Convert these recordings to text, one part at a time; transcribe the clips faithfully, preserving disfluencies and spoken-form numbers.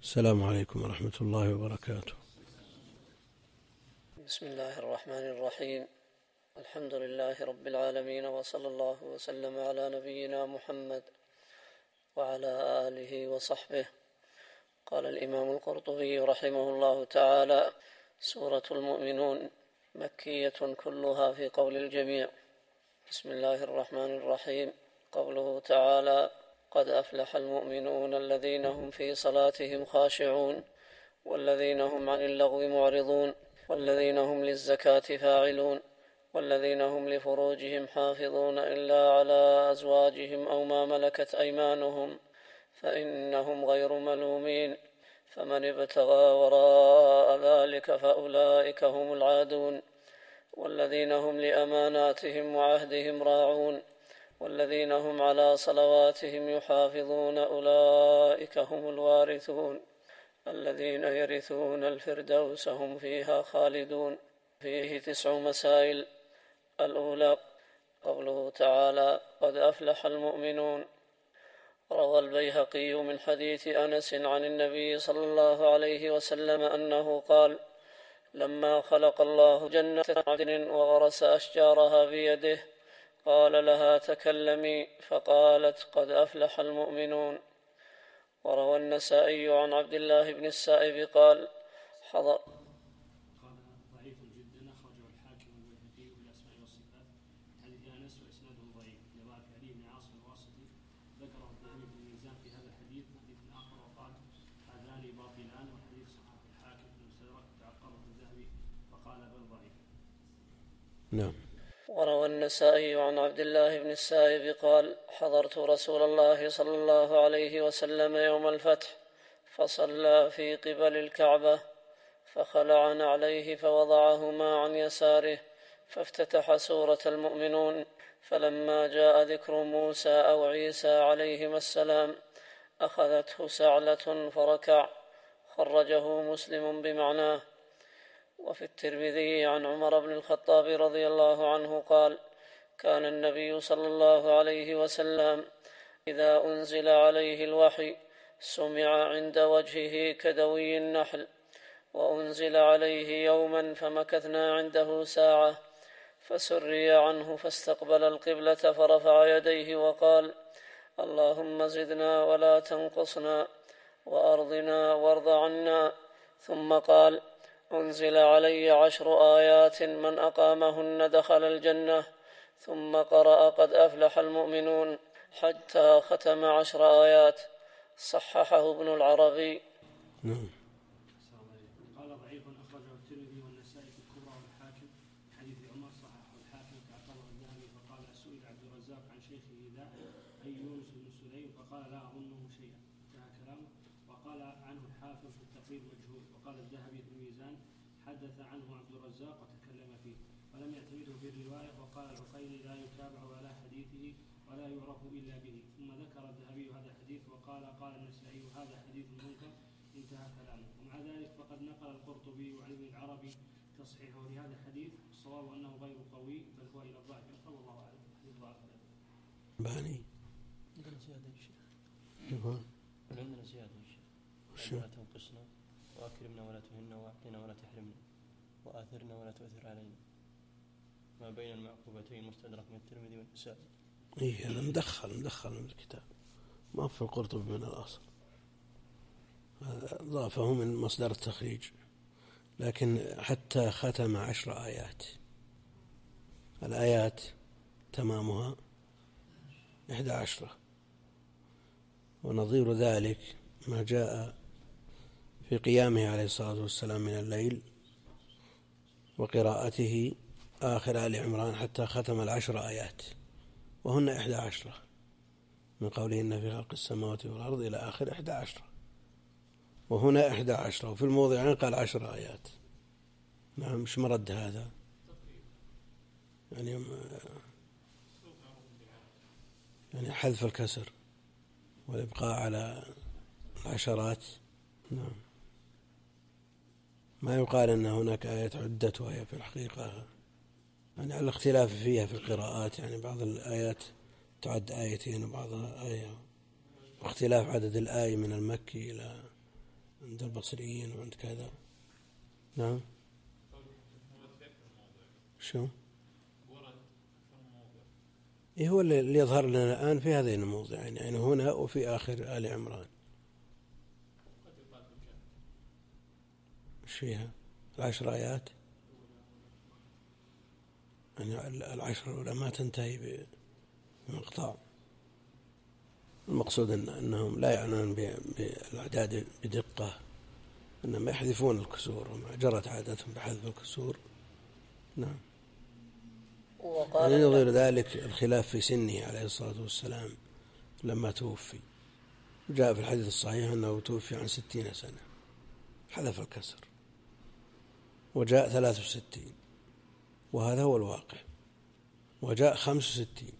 السلام عليكم ورحمة الله وبركاته. بسم الله الرحمن الرحيم. الحمد لله رب العالمين، وصلى الله وسلم على نبينا محمد وعلى آله وصحبه. قال الإمام القرطبي رحمه الله تعالى: سورة المؤمنون مكية كلها في قول الجميع. بسم الله الرحمن الرحيم. قوله تعالى: قد أفلح المؤمنون الذين هم في صلاتهم خاشعون والذين هم عن اللغو معرضون والذين هم للزكاة فاعلون والذين هم لفروجهم حافظون إلا على أزواجهم أو ما ملكت أيمانهم فإنهم غير ملومين، فمن ابتغى وراء ذلك فأولئك هم العادون. والذين هم لأماناتهم وعهدهم راعون والذين هم على صلواتهم يحافظون أولئك هم الوارثون الذين يرثون الفردوس هم فيها خالدون. فيه تسع مسائل. الأولى قوله تعالى: قد أفلح المؤمنون. روى البيهقي من حديث أنس عن النبي صلى الله عليه وسلم أنه قال: لما خلق الله جنة عدن وغرس أشجارها بيده قال لها: تكلمي، فقالت: قد أفلح المؤمنون. وروى النسائي عن عبد الله بن السائب قال: حضر قال ضعيف جدا، أخرجه الحاكم والبيهقي بالأسماء والصفات حديث أنس وإسناده ضعيف لضعف علي بن عاصم الواسطي، ذكره الذهبي في الميزان في هذا الحديث حديث آخر وقال هذان باطلان، والحديث صححه الحاكم في المستدرك تعقبه الذهبي فقال بل ضعيف. نعم. وروى النسائي عن عبد الله بن السائب قال: حضرت رسول الله صلى الله عليه وسلم يوم الفتح فصلى في قبل الكعبة فخلع نعليه فوضعهما عن يساره فافتتح سورة المؤمنون، فلما جاء ذكر موسى أو عيسى عليهما السلام أخذته سعلة فركع، خرجه مسلم بمعناه. وفي الترمذي عن عمر بن الخطاب رضي الله عنه قال: كان النبي صلى الله عليه وسلم إذا أنزل عليه الوحي سمع عند وجهه كدوي النحل، وأنزل عليه يوما فمكثنا عنده ساعة فسري عنه فاستقبل القبلة فرفع يديه وقال: اللهم زدنا ولا تنقصنا وأرضنا وارض عنا. ثم قال: أنزل علي عشر آيات من أقامهن دخل الجنة. ثم قرأ: قد أفلح المؤمنون حتى ختم عشر آيات. صححه ابن العربي. نعم. قال ضعيف، أخرجه الترمذي والنسائي في الكبرى والحاكم حديث عمر، صححه الحاكم تعقبه الذهبي فقال: سئل عبد الرزاق عن شيخه ذا أي يونس بن سليم فقال: لا أظنه شيئا، انتهى كلامه. وقال عنه الحافظ في التقريب مجهول. وقال الذهبي في الميزان: حدث عنه عبد الرزاق وتكلم فيه ولم يعتمده في الرواية. وقال العقيلي: لا يتابع على حديثه ولا يعرف إلا به. ثم ذكر الذهبي هذا الحديث وقال: قال النسائي: هذا حديث منكر، انتهى كلامه. ومع ذلك فقد نقل القرطبي وعن ابن العربي تصحيحه لهذا الحديث، الصواب أنه غير قوي بل هو إلى الضعف، يقرب الله أعلم. حديث ضعف باني عندنا زيادة يا شيخ. يقول عندنا زيادة يا شيخ: ولا تنقصنا وأكرمنا ولا تهنا وأعطنا ولا تحرمنا وآثرنا ولا تؤثر علينا، ما بين المعقوبتين مستدرك من الترمذي والنسائي. إيه هذا مدخل مدخل من الكتاب، ما في القرطبي من الأصل، ضافه من مصدر التخريج. لكن حتى ختم عشر آيات، الآيات تمامها إحدى عشرة، ونظير ذلك ما جاء في قيامه عليه الصلاة والسلام من الليل وقراءته آخر آل عمران حتى ختم العشر آيات، وهن إحدى عشرة، من قوله إن في خلق السماوات والأرض إلى آخر إحدى عشرة، وهنا إحدى عشرة، وفي الموضعين قال عشر آيات. نعم. مش مرد هذا يعني يعني حذف الكسر والإبقاء على العشرات. نعم. ما يقال أن هناك آية عدت وهي في الحقيقة يعني على الاختلاف فيها في القراءات، يعني بعض الآيات تعد آيتين وبعضها آية، واختلاف عدد الآية من المكي إلى عند البصريين وعند كذا. نعم. شو؟ إيه هو اللي يظهر لنا الآن في هذين الموضعين، يعني هنا وفي آخر آل عمران. إيش فيها؟ العشر آيات، يعني العشر الأولى ما تنتهي بمقطع. المقصود إن أنهم لا يعنون بالأعداد بدقة، إنما يحذفون الكسور، وما جرت عادتهم بحذف الكسور. نعم. يعني نظير ذلك الخلاف في سنه عليه الصلاة والسلام لما توفي. جاء في الحديث الصحيح أنه توفي عن ستين سنة، حذف الكسر، وجاء ثلاث وستين، وهذا هو الواقع، وجاء خمس وستين،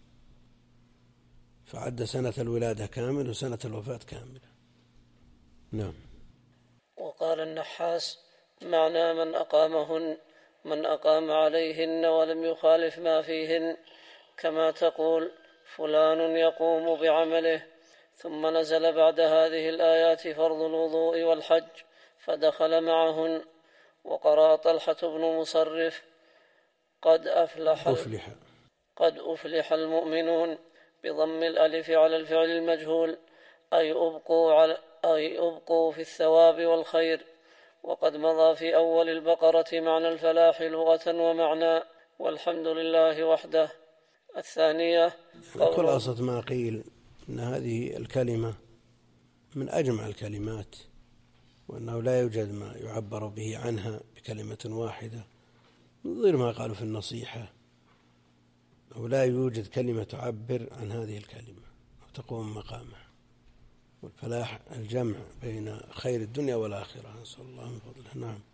فعد سنة الولادة كامل وسنة الوفاة كاملة. نعم. وقال النحاس: معنى من أقامهن من أقام عليهن ولم يخالف ما فيهن، كما تقول فلان يقوم بعمله. ثم نزل بعد هذه الآيات فرض الوضوء والحج فدخل معهن. وقرأ طلحة بن مصرف: قد أفلح, أفلح. قد أفلح المؤمنون بضم الألف على الفعل المجهول، أي أبقوا, على أي أبقوا في الثواب والخير. وقد مضى في أول البقرة معنى الفلاح لغة ومعنى، والحمد لله وحده. الثانية خلاصة ما قيل أن هذه الكلمة من أجمع الكلمات، وأنه لا يوجد ما يعبر به عنها بكلمة واحدة، غير ما قالوا في النصيحة، أو لا يوجد كلمة تعبر عن هذه الكلمة وتقوم مقامها. والفلاح الجمع بين خير الدنيا والآخرة، نسأل الله من فضله. نعم.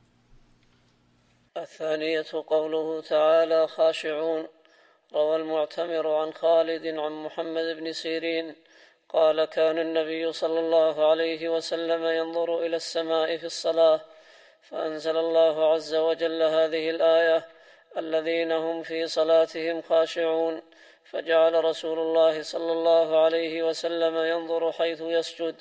الثانية قوله تعالى: خاشعون. روى المعتمر عن خالد عن محمد بن سيرين قال: كان النبي صلى الله عليه وسلم ينظر إلى السماء في الصلاة، فأنزل الله عز وجل هذه الآية: الذين هم في صلاتهم خاشعون. فجعل رسول الله صلى الله عليه وسلم ينظر حيث يسجد.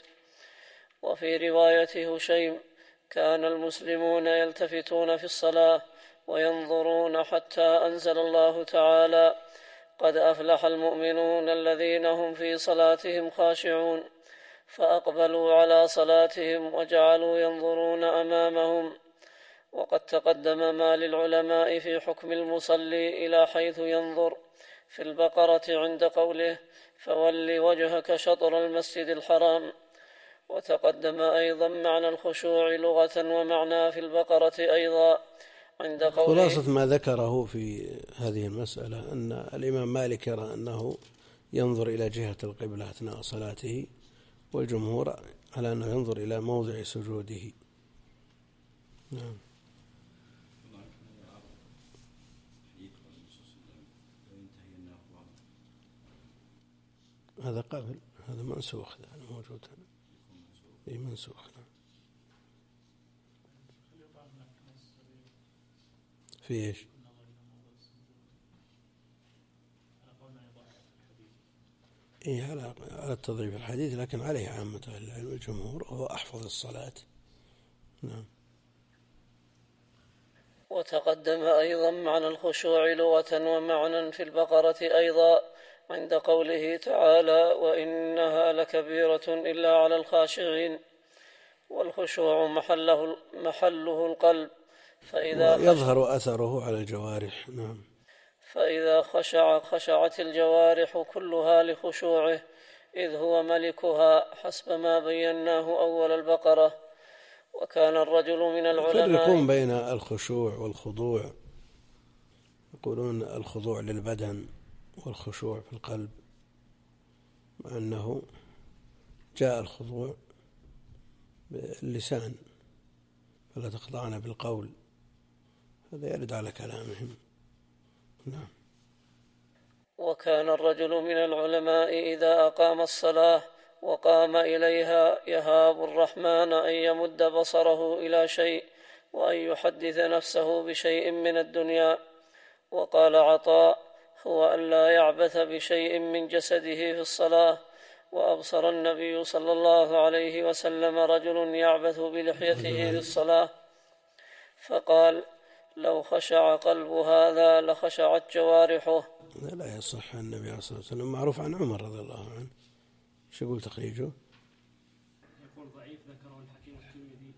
وفي رواية هشيم: كان المسلمون يلتفتون في الصلاة وينظرون حتى أنزل الله تعالى: قد أفلح المؤمنون الذين هم في صلاتهم خاشعون. فأقبلوا على صلاتهم وجعلوا ينظرون أمامهم. وقد تقدم ما للعلماء في حكم المصلي إلى حيث ينظر في البقرة عند قوله: فول وجهك شطر المسجد الحرام. وتقدم أيضا معنى الخشوع لغة ومعنى في البقرة أيضا عند قوله. خلاصة ما ذكره في هذه المسألة أن الإمام مالك يرى أنه ينظر إلى جهة القبلة أثناء صلاته، والجمهور على أنه ينظر إلى موضع سجوده. نعم. هذا قبل، هذا منسوخ، هذا موجود هنا. أي منسوخ. في إيش؟ إيه على على التضعيف الحديث، لكن عليه عامة العلم الجمهور، وهو أحفظ الصلاة. نعم. وتقدم أيضا معنى الخشوع لغة ومعنى في البقرة أيضا عند قوله تعالى: وإنها لكبيرة إلا على الخاشعين. والخشوع محله, محله القلب، فإذا يظهر أثره على الجوارح. نعم. فإذا خشع خشعت الجوارح كلها لخشوعه، إذ هو ملكها، حسب ما بيناه أول البقرة. وكان الرجل من العلماء يفرقون بين الخشوع والخضوع، يقولون الخضوع للبدن والخشوع في القلب، مع أنه جاء الخضوع باللسان فلا تخضعن بالقول، هذا يرد على كلامهم. نعم. وكان الرجل من العلماء إذا أقام الصلاة وقام إليها يهاب الرحمن أن يمد بصره إلى شيء وأن يحدث نفسه بشيء من الدنيا. وقال عطاء: هو أن لا يعبث بشيء من جسده في الصلاة، وأبصر النبي صلى الله عليه وسلم رجل يعبث بلحيته للصلاة فقال: لو خشع قلب هذا لخشعت جوارحه. لا يصح عن النبي عليه الصلاة والسلام. معروف عن عمر رضي الله عنه. شو يقول تخريجه؟ يقول ضعيف ذكره الحكيم الترمذي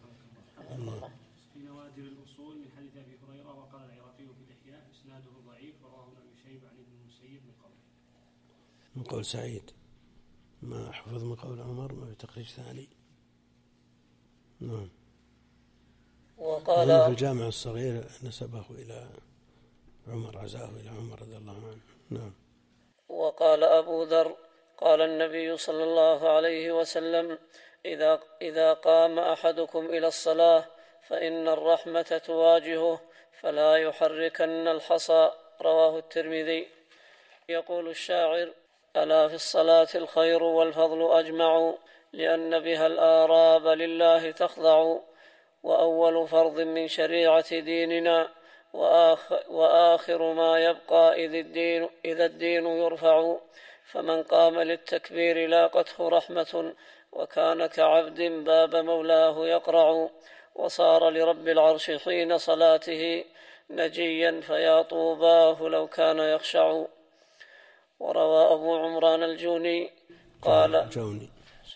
في نوادر الأصول من حديث أبي هريرة، وقال العراقي في الإحياء إسناده ضعيف، ورواه ابن أبي شيبة عن ابن المسيب من قوله من قول سعيد، ما حفظ من قول عمر، ما في تخريج ثاني. نعم. وقال في الجامع الصغير نسبه إلى عمر، عزاه إلى عمر رضي الله عنه. نعم. وقال أبو ذر: قال النبي صلى الله عليه وسلم: إذا, إذا قام أحدكم إلى الصلاة فإن الرحمة تواجهه فلا يحركن الحصى. رواه الترمذي. يقول الشاعر: ألا في الصلاة الخير والفضل أجمع، لأن بها الآراب لله تخضع، وأول فرض من شريعة ديننا، وآخر, وآخر ما يبقى إذ الدين إذا الدين يرفع، فمن قام للتكبير لاقته رحمة، وكان كعبد باب مولاه يقرع، وصار لرب العرش حين صلاته نجيا، فيا طوباه لو كان يخشع. وروى أبو عمران الجوني قال جوني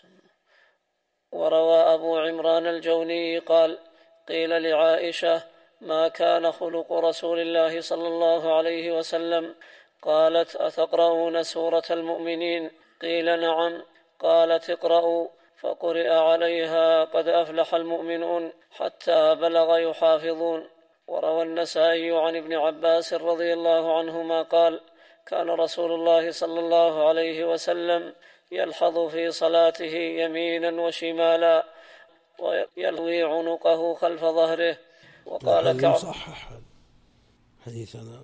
وروى أبو عمران الجوني قال: قيل لعائشة: ما كان خلق رسول الله صلى الله عليه وسلم؟ قالت: أتقرؤون سورة المؤمنين؟ قيل: نعم. قالت: اقرأوا. فقرئ عليها: قد أفلح المؤمنون، حتى بلغ يحافظون. وروى النسائي عن ابن عباس رضي الله عنهما قال: كان رسول الله صلى الله عليه وسلم يلحظ في صلاته يمينا وشمالا، ويلوي عنقه خلف ظهره. وقال كعب: صحح حديث هذا.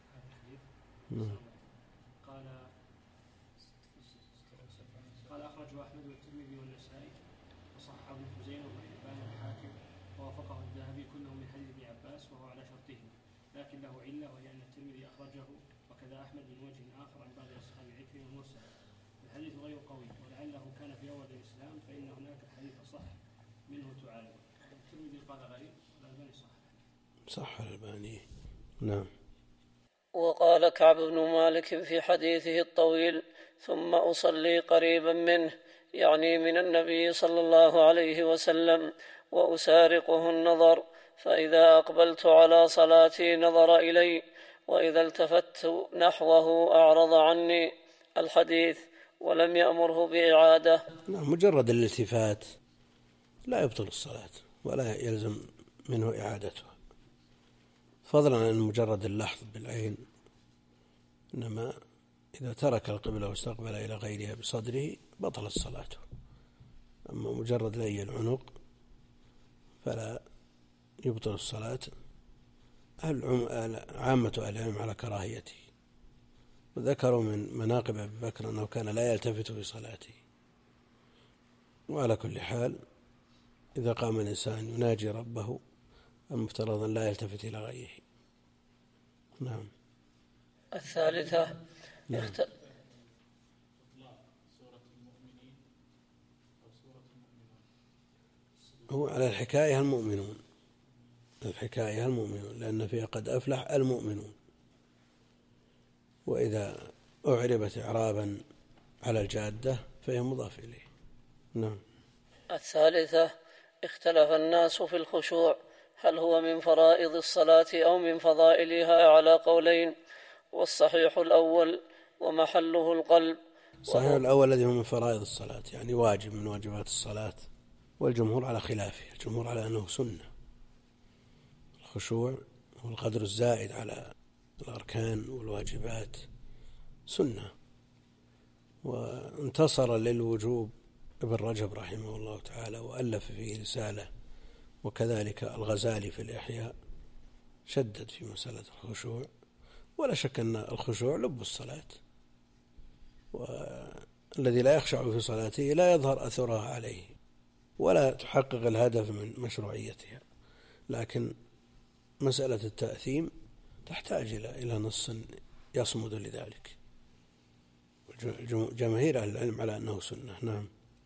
قال قال أخرجه أحمد والترمذي والنسائي وصححه ابن خزيمة وحبان والحاكم، ووافقه الذهبي، كله من حديث ابن عباس وهو على شرطه، لكن له علة، وهي أن الترمذي أخرجه وكذا أحمد من وجه آخر عن بعض أصحاب عكرمة مرسلا. الحديث غير قوي، ولعله كان في أول الإسلام، فإن هناك الحديث صح منه تعالى. الترمذي قال غريب، والألباني صح صح الألباني. نعم. وقال كعب بن مالك في حديثه الطويل: ثم أصلي قريبا منه، يعني من النبي صلى الله عليه وسلم، وأسارقه النظر، فإذا أقبلت على صلاتي نظر إلي، وإذا التفت نحوه أعرض عني. الحديث. ولم يأمره بإعادة. نعم. مجرد الالتفات لا يبطل الصلاة ولا يلزم منه إعادتها، فضلا عن مجرد اللحظ بالعين. إنما إذا ترك القبلة واستقبل إلى غيرها بصدره بطلت صلاته. أما مجرد لي العنق فلا يبطل الصلاة. عامة أهل العلم على كراهيته، وذكروا من مناقب أبي بكر أنه كان لا يلتفت في صلاته. وعلى كل حال إذا قام الإنسان يناجي ربه المفترض أن لا يلتفت إلى غيره. نعم. الثالثة. نعم. اخت... هو على الحكاية المؤمنون، الحكاية المؤمنون، لأن فيها قد أفلح المؤمنون، وإذا أعربت إعرابا على الجادة فهي مضاف إليه. نعم. الثالثة. اختلف الناس في الخشوع، هل هو من فرائض الصلاة أو من فضائلها، على قولين، والصحيح الأول، ومحله القلب. الصحيح الأول الذي هو من فرائض الصلاة، يعني واجب من واجبات الصلاة، والجمهور على خلافه، الجمهور على أنه سنة. الخشوع هو القدر الزائد على الأركان والواجبات، سنة. وانتصر للوجوب ابن رجب رحمه الله تعالى وألف فيه رسالة، وكذلك الغزالي في الإحياء شدد في مسألة الخشوع. ولا شك أن الخشوع لب الصلاة، والذي لا يخشع في صلاته لا يظهر أثرها عليه ولا تحقق الهدف من مشروعيتها. لكن مسألة التأثيم تحتاج إلى نص يصمد لذلك. جماهير أهل العلم على أنه سنة. نعم.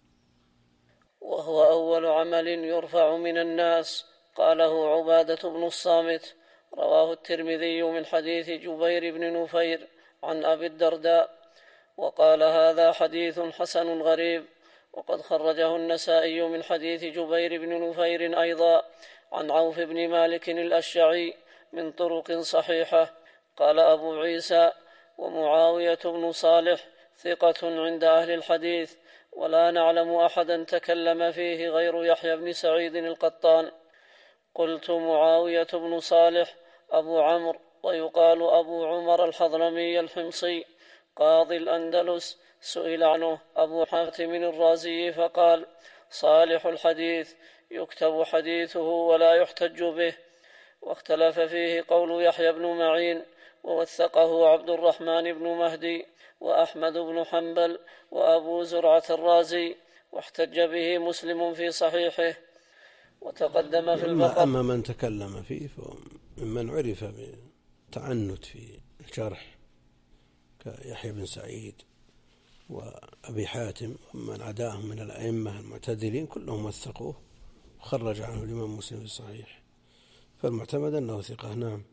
وهو أول عمل يرفع من الناس، قاله عبادة بن الصامت. رواه الترمذي من حديث جبير بن نفير عن أبي الدرداء، وقال هذا حديث حسن غريب. وقد خرجه النسائي من حديث جبير بن نفير أيضا عن عوف بن مالك الأشعري من طرق صحيحة. قال أبو عيسى: ومعاوية بن صالح ثقة عند أهل الحديث، ولا نعلم أحدا تكلم فيه غير يحيى بن سعيد القطان. قلت: معاوية بن صالح أبو عمرو، ويقال أبو عمر الحضرمي الحمصي قاضي الأندلس، سئل عنه أبو حاتم الرازي فقال: صالح الحديث يكتب حديثه ولا يحتج به. واختلف فيه قول يحيى بن معين، ووثقه عبد الرحمن بن مهدي وأحمد بن حنبل وأبو زرعة الرازي، واحتج به مسلم في صحيحه. وتقدم في البقرة. أما من تكلم فيه فمن عرف بالتعنت في الجرح كيحيى بن سعيد وأبي حاتم ومن عداهم من الأئمة المعتدلين كلهم وثقوه وخرج عنه الإمام مسلم في الصحيح، فالمعتمد أنه ثقة. نعم.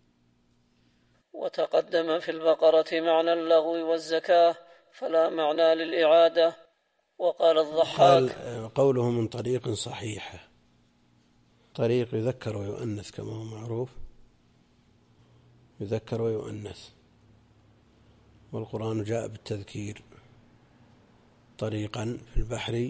وتقدم في البقرة معنى اللغو والزكاة فلا معنى للإعادة. وقال الضحاك: قال قوله من طريق صحيحة، طريق يذكر ويؤنث كما هو معروف، يذكر ويؤنث، والقرآن جاء بالتذكير طريقا في البحر.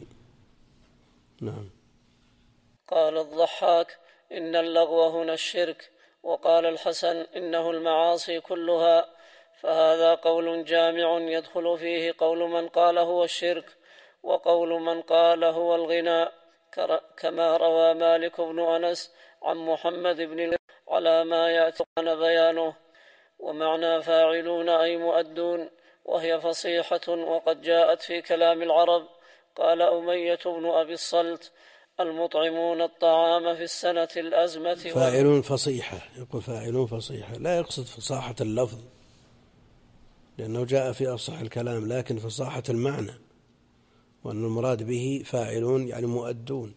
نعم. قال الضحاك: إن اللغو هنا الشرك. وقال الحسن: إنه المعاصي كلها. فهذا قول جامع يدخل فيه قول من قال هو الشرك، وقول من قال هو الغناء، كما روى مالك بن أنس عن محمد بن على ما يأتي بيانه. ومعنى فاعلون أي مؤدون، وهي فصيحة وقد جاءت في كلام العرب. قال أمية بن أبي الصلت: المطعمون الطعام في السنة الأزمة. فاعلون فصيحة، يقول فاعلون فصيحة، لا يقصد فصاحة اللفظ لأنه جاء في أفصح الكلام، لكن فصاحة المعنى، وأن المراد به فاعلون يعني مؤدون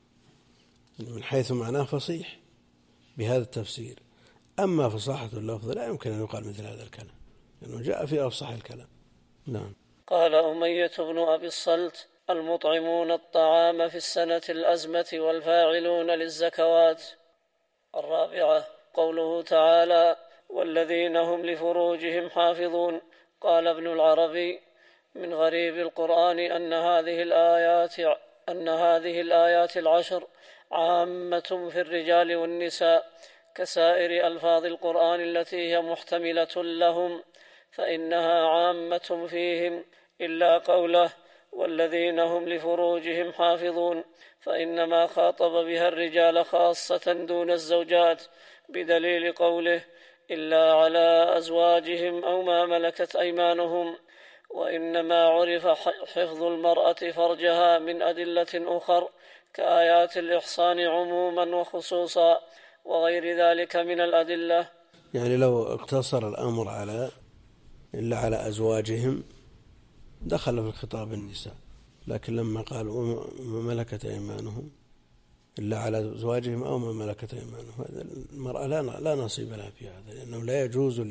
من حيث معناه فصيح بهذا التفسير. أما فصاحة اللفظ لا يمكن أن يقال مثل هذا الكلام لأنه جاء في أفصح الكلام. نعم. قال أمية بن أبي الصلت: المطعمون الطعام في السنة الأزمة والفاعلون للزكوات. الرابعة قوله تعالى: والذين هم لفروجهم حافظون. قال ابن العربي: من غريب القرآن أن هذه الآيات أن هذه الآيات العشر عامة في الرجال والنساء كسائر ألفاظ القرآن التي هي محتملة لهم، فإنها عامة فيهم إلا قوله: والذين هم لفروجهم حافظون، فإنما خاطب بها الرجال خاصة دون الزوجات، بدليل قوله: إلا على أزواجهم أو ما ملكت أيمانهم. وإنما عرف حفظ المرأة فرجها من أدلة أخر كآيات الإحصان عموما وخصوصا وغير ذلك من الأدلة. يعني لو اقتصر الأمر على إلا على أزواجهم دخل في الخطاب النساء، لكن لما قالوا ما ملكت أيمانهم إلا على أزواجهم أو ما ملكت أيمانهم، المرأة لا نصيب لها في هذا، لأنه لا يجوز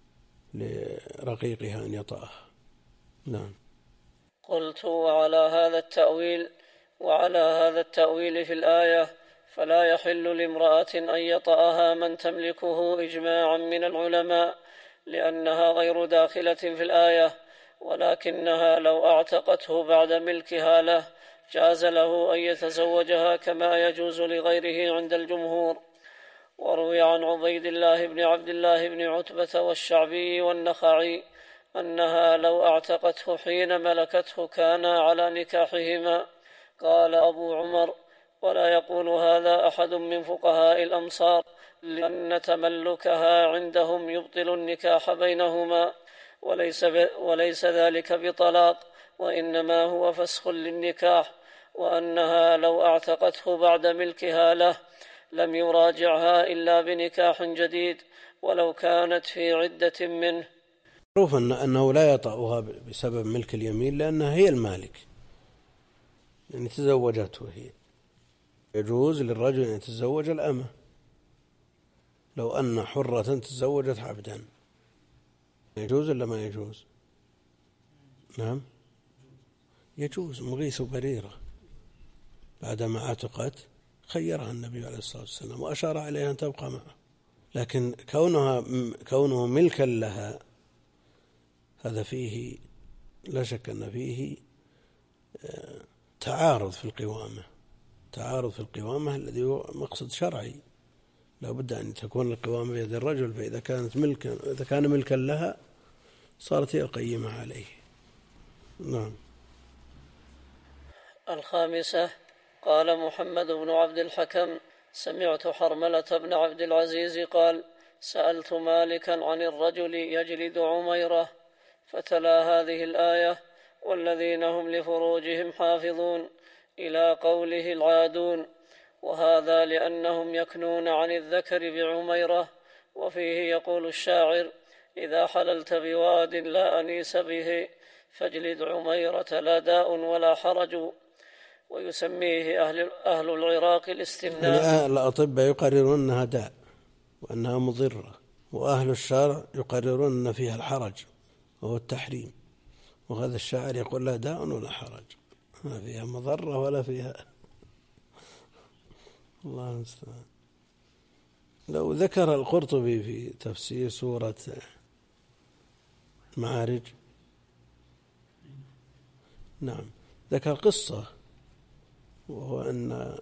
لرقيقها أن يطأها. نعم. قلت: وعلى هذا التأويل وعلى هذا التأويل في الآية فلا يحل لامرأة أن يطأها من تملكه إجماعا من العلماء، لأنها غير داخلة في الآية، ولكنها لو أعتقته بعد ملكها له جاز له أن يتزوجها كما يجوز لغيره عند الجمهور. وروي عن عبيد الله بن عبد الله بن عتبة والشعبي والنخعي أنها لو أعتقته حين ملكته كان على نكاحهما. قال أبو عمر: ولا يقول هذا أحد من فقهاء الأمصار، لأن تملكها عندهم يبطل النكاح بينهما، وليس, وليس ذلك بطلاق، وإنما هو فسخ للنكاح، وأنها لو أعتقته بعد ملكها له لم يراجعها إلا بنكاح جديد ولو كانت في عدة منه. معروف أن أنه لا يطأها بسبب ملك اليمين لأنها هي المالك، يعني تزوجته هي. يجوز للرجل أن يتزوج الأمة لو أن حرة تزوجت عبدا، يجوز ولا ما يجوز؟ نعم يجوز. مغيث بريرة بعدما عتقت خيرها النبي عليه الصلاة والسلام وأشار عليها أن تبقى معه، لكن كونها كونه ملكا لها هذا فيه لا شك أن فيه تعارض في القوامة، تعارض في القوامة الذي هو مقصد شرعي، لا بد أن تكون القوامة بيد الرجل، فإذا كانت ملكا إذا كان ملكا لها صارت هي القيمة عليه. نعم. الخامسة: قال محمد بن عبد الحكم: سمعت حرملة بن عبد العزيز قال: سألت مالكا عن الرجل يجلد عميرة، فتلا هذه الآية: والذين هم لفروجهم حافظون، إلى قوله العادون، وهذا لأنهم يكنون عن الذكر بعميرة. وفيه يقول الشاعر: إذا حللت بواد لا أنيس به، فاجلد عميرة لا داء ولا حرج. ويسميه أهل, أهل العراق الاستمناء. يعني الأطباء يقررون أنها داء وأنها مضرة، وأهل الشرع يقررون أن فيها الحرج وهو التحريم، وهذا الشاعر يقول لا داء ولا حرج، ما فيها مضرة ولا فيها. الله المستعان. لو ذكر القرطبي في تفسير سورة المعارج، نعم، ذكر قصة، وهو أن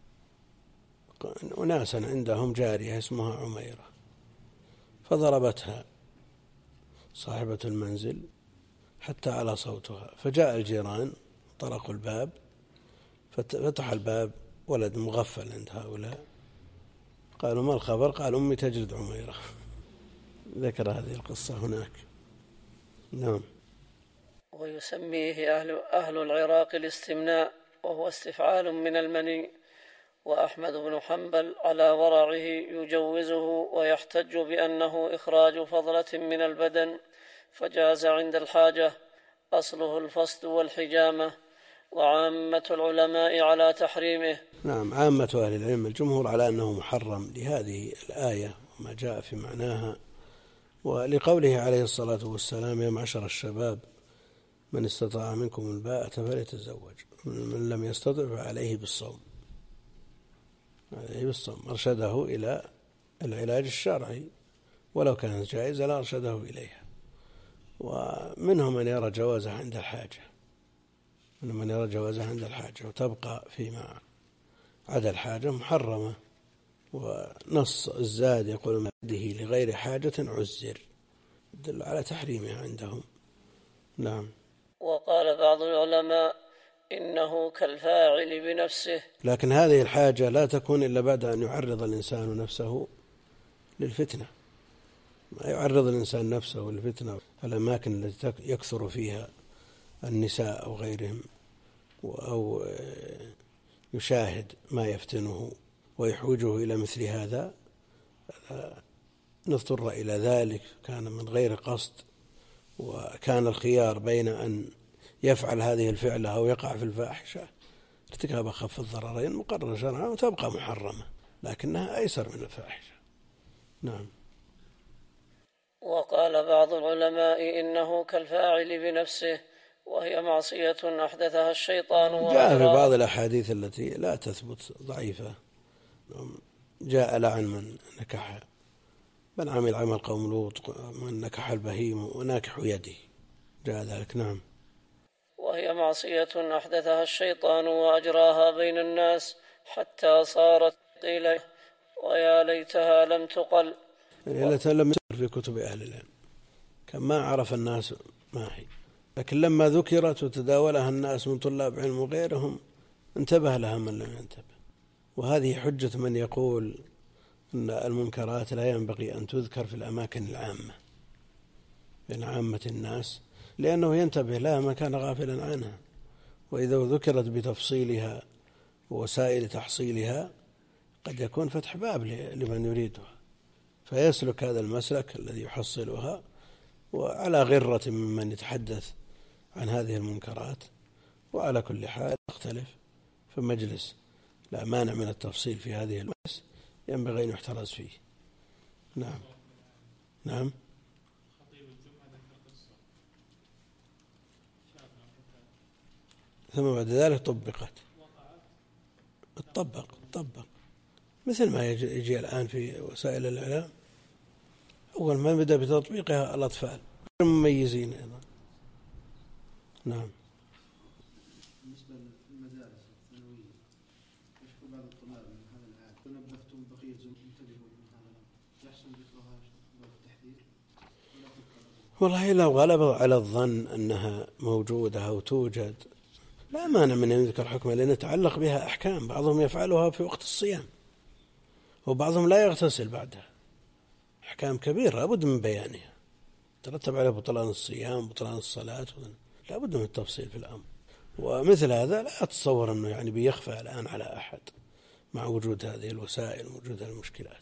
أناسا عندهم جارية اسمها عميرة، فضربتها صاحبة المنزل حتى على صوتها، فجاء الجيران طرقوا الباب، فتح الباب ولد مغفل عند هؤلاء، قالوا ما الخبر؟ قال أمي تجلد عميرة. ذكر هذه القصة هناك. نعم. ويسميه أهل, أهل العراق الاستمناء، وهو استفعال من المني. وأحمد بن حنبل على ورعه يجوزه ويحتج بأنه إخراج فضلة من البدن، فجاز عند الحاجة، أصله الفصد والحجامة، وعامة العلماء على تحريمه. نعم، عامة أهل العلم الجمهور على أنه محرم لهذه الآية وما جاء في معناها، ولقوله عليه الصلاة والسلام: يا معشر الشباب من استطاع منكم الباءة فليتزوج، من لم يستطع فعليه بالصوم، عليه بالصوم. أرشده إلى العلاج الشرعي، ولو كانت جائزة لأرشده إليها. ومنهم من يرى جوازها عند الحاجة، منهم من يرى جوازها عند الحاجة، وتبقى فيما عدا الحاجة محرمة. ونص الزاد يقول ما بده لغير حاجة عزر، يدل على تحريمها عندهم. نعم. وقال بعض العلماء إنه كالفاعل بنفسه، لكن هذه الحاجة لا تكون إلا بعد أن يعرض الإنسان نفسه للفتنة. ما يعرض الإنسان نفسه للفتنة الأماكن التي يكثر فيها النساء أو غيرهم، أو يشاهد ما يفتنه ويحوجه إلى مثل هذا، نضطر إلى ذلك، كان من غير قصد، وكان الخيار بين أن يفعل هذه الفعلة أو يقع في الفاحشة، ارتكاب أخف الضررين مقرر شرعا وتبقى محرمة، لكنها أيسر من الفاحشة. نعم. وقال بعض العلماء إنه كالفاعل بنفسه، وهي معصية أحدثها الشيطان. جاء في بعض الأحاديث التي لا تثبت ضعيفة، جاء لعن من نكح، بل عمل عمل قوم لوط، من نكح البهيم وناكح يده، جاء ذلك. نعم. وهي معصية أحدثها الشيطان وأجراها بين الناس حتى صارت قيل ويا ليتها لم تقل. يعني ليتها لم تذكر في كتب أهل العلم، كان ما عرف الناس ما هي، لكن لما ذكرت وتداولها الناس من طلاب علم وغيرهم انتبه لها من لم ينتبه. وهذه حجة من يقول أن المنكرات لا ينبغي أن تذكر في الأماكن العامة بين عامة الناس، لأنه ينتبه لها ما كان غافلا عنها، وإذا ذكرت بتفصيلها ووسائل تحصيلها قد يكون فتح باب لمن يريدها، فيسلك هذا المسلك الذي يحصلها وعلى غرة ممن يتحدث عن هذه المنكرات. وعلى كل حال نختلف في مجلس، لا مانع من التفصيل في هذه المجلس ينبغي أن يحترز فيه. نعم نعم. ثم بعد ذلك طبقت تطبق تطبق مثل ما يجي, يجي الآن في وسائل الإعلام. أول ما بدأ بتطبيقها الأطفال مميزين أيضا. نعم. بالنسبة للمدارس الثانوية، يشكو بعض الطلاب من هذا العام، تنبهتم بقية انتبهوا من هذا الأمر، يحسن ذكرها باب التحذير؟ والله لو غلب على الظن أنها موجودة أو توجد لا مانع من أن يذكر حكمها، لأن يتعلق بها أحكام، بعضهم يفعلها في وقت الصيام وبعضهم لا يغتسل بعدها، أحكام كبيرة لابد من بيانها، ترتب على بطلان الصيام بطلان الصلاة، لابد من التفصيل في الأمر. ومثل هذا لا أتصور أنه يعني بيخفى الآن على أحد مع وجود هذه الوسائل ووجود المشكلات.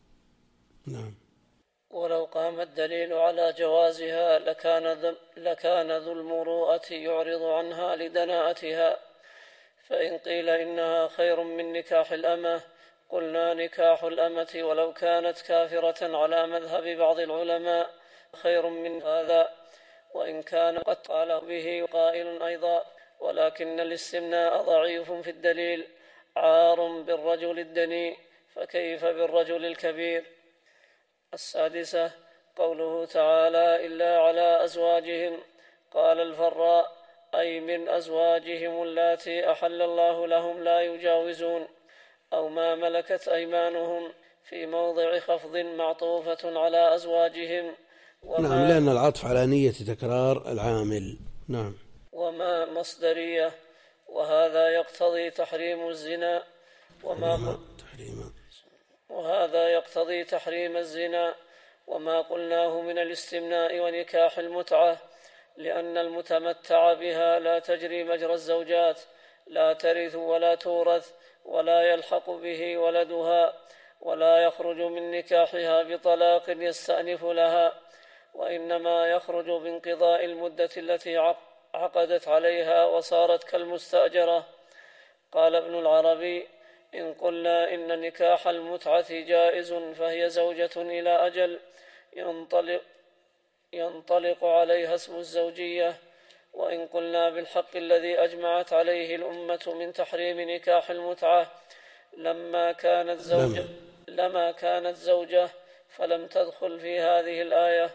نعم. ولو قام الدليل على جوازها لكان لكان ذو المروءة يعرض عنها لدناءتها، فإن قيل إنها خير من نكاح الأمة قلنا نكاح الأمة ولو كانت كافرة على مذهب بعض العلماء خير من هذا، وإن كان قد قال به قائل أيضا، ولكن الاستمناء ضعيف في الدليل عار بالرجل الدني فكيف بالرجل الكبير. السادسة قوله تعالى إلا على أزواجهم، قال الفراء أي من أزواجهم اللاتي أحل الله لهم لا يجاوزون، أو ما ملكت أيمانهم، في موضع خفض معطوفة على أزواجهم. نعم، لأن العطف على نية تكرار العامل. نعم. وما مصدرية، وهذا يقتضي تحريم الزنا وما تحريم وهذا يقتضي تحريم الزنا وما قلناه من الاستمناء ونكاح المتعة، لأن المتمتع بها لا تجري مجرى الزوجات، لا ترث ولا تورث ولا يلحق به ولدها، ولا يخرج من نكاحها بطلاق يستأنف لها، وإنما يخرج بانقضاء المدة التي عقدت عليها وصارت كالمستأجرة. قال ابن العربي إن قلنا إن نكاح المتعة جائز فهي زوجة إلى أجل ينطلق, ينطلق عليها اسم الزوجية، وإن قلنا بالحق الذي أجمعت عليه الأمة من تحريم نكاح المتعة لما كانت زوجة, لما كانت زوجة فلم تدخل في هذه الآية.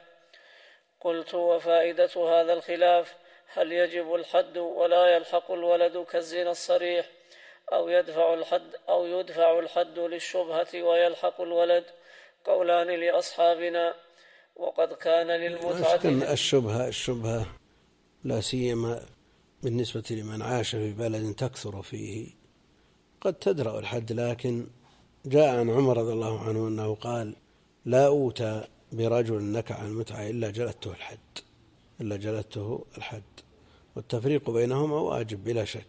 قلت وفائدة هذا الخلاف هل يجب الحد ولا يلحق الولد كالزنا الصريح، أو يدفع الحد أو يدفع الحد للشبهة ويلحق الولد؟ قولان لأصحابنا، وقد كان للمتعة الشبهة الشبهة لا سيما بالنسبة لمن عاش في بلد تكثر فيه قد تدرأ الحد، لكن جاء عن عمر رضي الله عنه أنه قال لا أوتى برجل نكع المتعة إلا جلدته الحد إلا جلدته الحد والتفريق بينهما واجب بلا شك.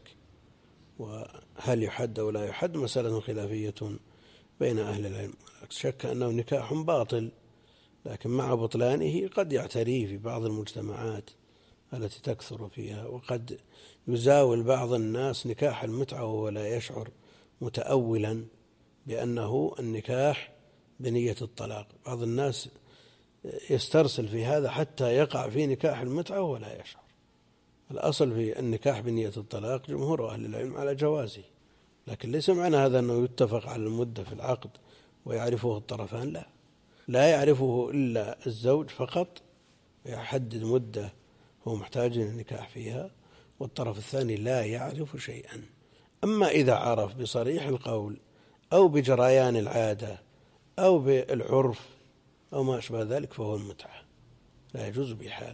وهل يحد أو لا يحد مسألة خلافية بين أهل العلم، شك أنه نكاح باطل، لكن مع بطلانه قد يعتريه في بعض المجتمعات التي تكثر فيها، وقد يزاول بعض الناس نكاح المتعة وهو لا يشعر متأولا بأنه النكاح بنية الطلاق. بعض الناس يسترسل في هذا حتى يقع في نكاح المتعة ولا يشعر. الأصل في النكاح بنية الطلاق جمهور أهل العلم على جوازه، لكن ليس معنى هذا أنه يتفق على المدة في العقد ويعرفه الطرفان، لا لا يعرفه إلا الزوج فقط، يحدد مدة هو محتاج للنكاح فيها، والطرف الثاني لا يعرف شيئا. أما إذا عرف بصريح القول أو بجريان العادة أو بالعرف أو ما أشبه ذلك فهو المتعة، لا يجوز بحال.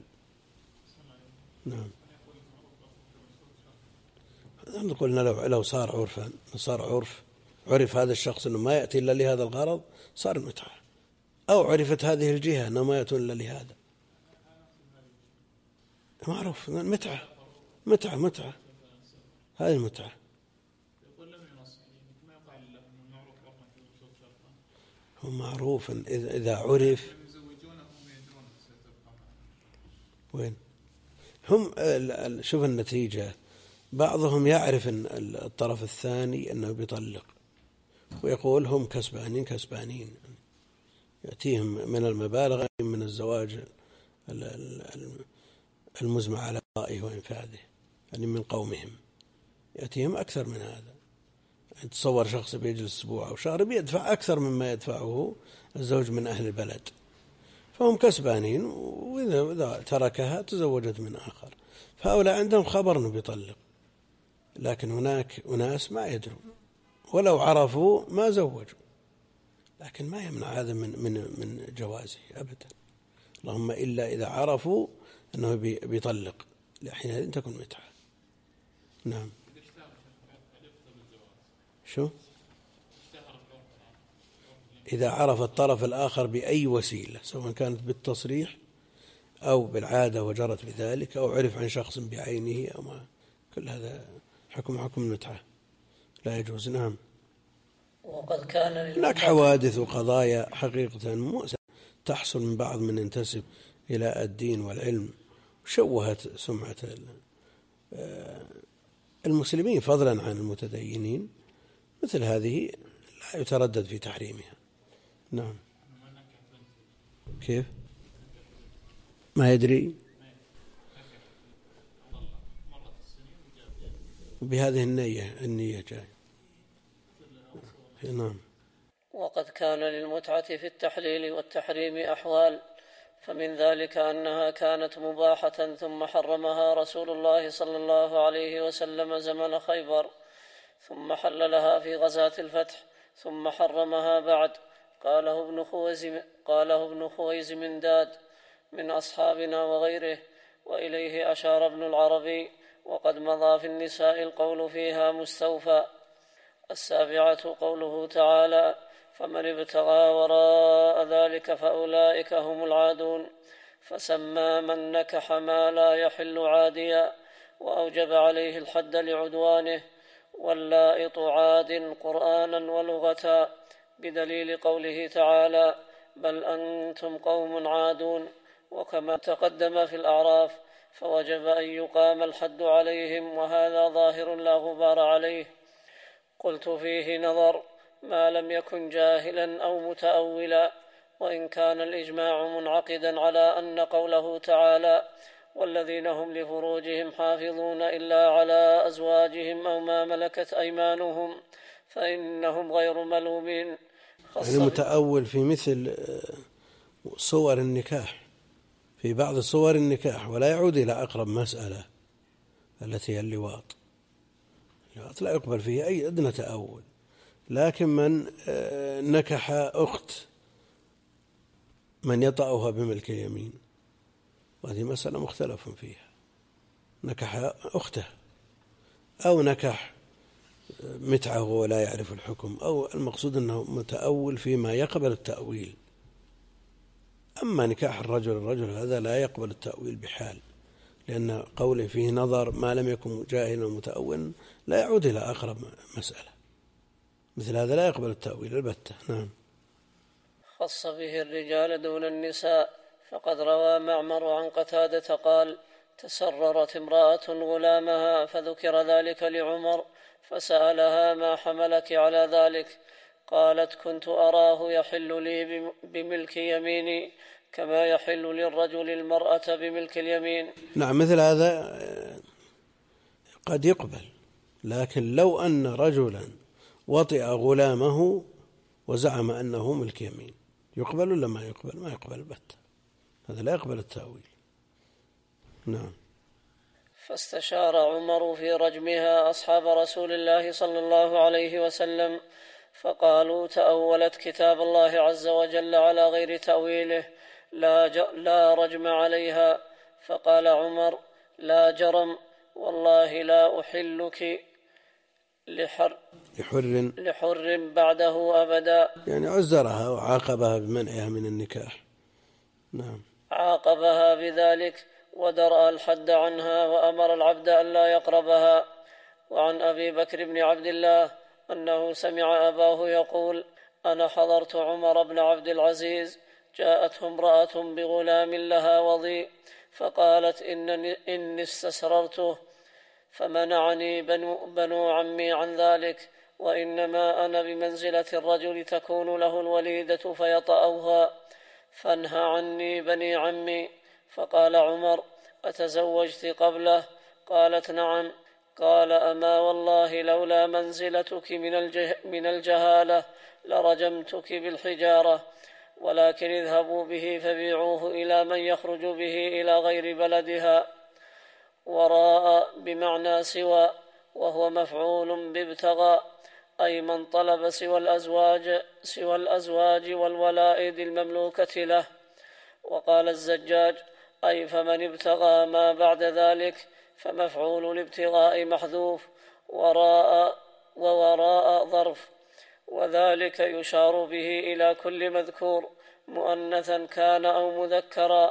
نعم. قلنا لو لو صار عرفا صار عرف عرف هذا الشخص أنه ما يأتي إلا لهذا الغرض صار متعة، أو عرفت هذه الجهة أنه ما يأتون إلا لهذا، معروف متعة متعة متعة هذه المتعة. هو معروف إذا عرف وين هم؟ شوف النتيجة، بعضهم يعرف أن الطرف الثاني أنه بيطلق ويقول هم كسبانين كسبانين، يأتيهم من المبالغ من الزواج المزمع على قضائه وإنفاذه، يعني من قومهم يأتيهم أكثر من هذا. تصور شخص بيجلس أسبوع أو شهر بيدفع أكثر مما يدفعه الزوج من أهل البلد، فهم كسبانين، وإذا تركها تزوجت من آخر، فهؤلاء عندهم خبر أنه بيطلق. لكن هناك أناس ما يدرون، ولو عرفوا ما زوجوا، لكن ما يمنع هذا من من من جوازه أبدا، اللهم إلا إذا عرفوا أنه بيطلق، حينئذ تكون متعة. نعم. شو؟ إذا عرف الطرف الآخر بأي وسيلة، سواء كانت بالتصريح أو بالعادة وجرت بذلك، أو عرف عن شخص بعينه، أو ما، كل هذا حكم حكم المتعة لا يجوز. نعم. وقد كان هناك حوادث وقضايا حقيقة مؤسفة تحصل من بعض من ينتسب إلى الدين والعلم، شوهت سمعة المسلمين فضلا عن المتدينين، مثل هذه لا يتردد في تحريمها. نعم. كيف؟ ما يدري بهذه النية النية جاي. نعم. وقد كان للمتعة في التحليل والتحريم أحوال، فمن ذلك أنها كانت مباحة ثم حرمها رسول الله صلى الله عليه وسلم زمن خيبر، ثم حللها في غزاة الفتح، ثم حرمها بعد. قاله ابن خويزم قاله ابن خويزمنداد من أصحابنا وغيره، وإليه أشار ابن العربي، وقد مضى في النساء القول فيها مستوفى. السابعة قوله تعالى: فمن ابتغى وراء ذلك فأولئك هم العادون، فسمى من نكح ما لا يحل عاديا، وأوجب عليه الحد لعدوانه، واللائط عاد قرآنا ولغة، بدليل قوله تعالى: بل أنتم قوم عادون. وكما تقدم في الأعراف، فوجب أن يقام الحد عليهم، وهذا ظاهر لا غبار عليه. قلت فيه نظر، ما لم يكن جاهلا أو متأولا، وإن كان الإجماع منعقدا على أن قوله تعالى: والذين هم لفروجهم حافظون إلا على أزواجهم أو ما ملكت أيمانهم فإنهم غير ملومين. يعني متأول في مثل صور النكاح، في بعض صور النكاح، ولا يعود إلى أقرب مسألة التي هي اللواط. اللواط لا يقبل فيه أي أدنى تأول. لكن من نكح أخت من يطأها بملك اليمين، وهذه مسألة مختلف فيها، نكح أخته، أو نكح متعه ولا يعرف الحكم، أو المقصود أنه متأول فيما يقبل التأويل. أما نكاح الرجل الرجل هذا لا يقبل التأويل بحال، لأن قوله فيه نظر ما لم يكن جاهلا ومتأولا لا يعود إلى أقرب مسألة، مثل هذا لا يقبل التأويل البتة. نعم. خص به الرجال دون النساء، فقد روى معمر عن قتادة قال: تسررت امرأة غلامها فذكر ذلك لعمر، فسألها: ما حملك على ذلك؟ قالت: كنت أراه يحل لي بملك يميني كما يحل للرجل المرأة بملك اليمين. نعم، مثل هذا قد يقبل، لكن لو أن رجلا وطئ غلامه وزعم أنه ملك يمين، يقبل ولا ما يقبل؟ ما يقبل البتة، هذا لا يقبل التأويل. نعم. فاستشار عمر في رجمها أصحاب رسول الله صلى الله عليه وسلم، فقالوا: تأولت كتاب الله عز وجل على غير تأويله، لا, لا رجم عليها. فقال عمر: لا جرم، والله لا أحلك لحر, لحر, لحر بعده أبدا. يعني عزرها وعاقبها بمنعها من النكاح. نعم. عاقبها بذلك ودرأ الحد عنها، وأمر العبد أن لا يقربها. وعن أبي بكر بن عبد الله أنه سمع أباه يقول: أنا حضرت عمر بن عبد العزيز، جاءته امرأة بغلام لها وضيء، فقالت إنني, إني استسررته فمنعني بنو, بنو عمي عن ذلك، وإنما أنا بمنزلة الرجل تكون له الوليدة فيطأوها، فانهى عني بني عمي. فقال عمر: أتزوجت قبله؟ قالت: نعم. قال: أما والله لولا منزلتك من, الجه من الجهالة لرجمتك بالحجارة، ولكن اذهبوا به فبيعوه إلى من يخرج به إلى غير بلدها. وراء بمعنى سوى، وهو مفعول بابتغى، أي من طلب سوى الأزواج, سوى الأزواج والولائد المملوكة له. وقال الزجاج: أي فمن ابتغى ما بعد ذلك، فمفعول الابتغاء محذوف، وراء ووراء ظرف، وذلك يشار به إلى كل مذكور مؤنثا كان أو مذكرا.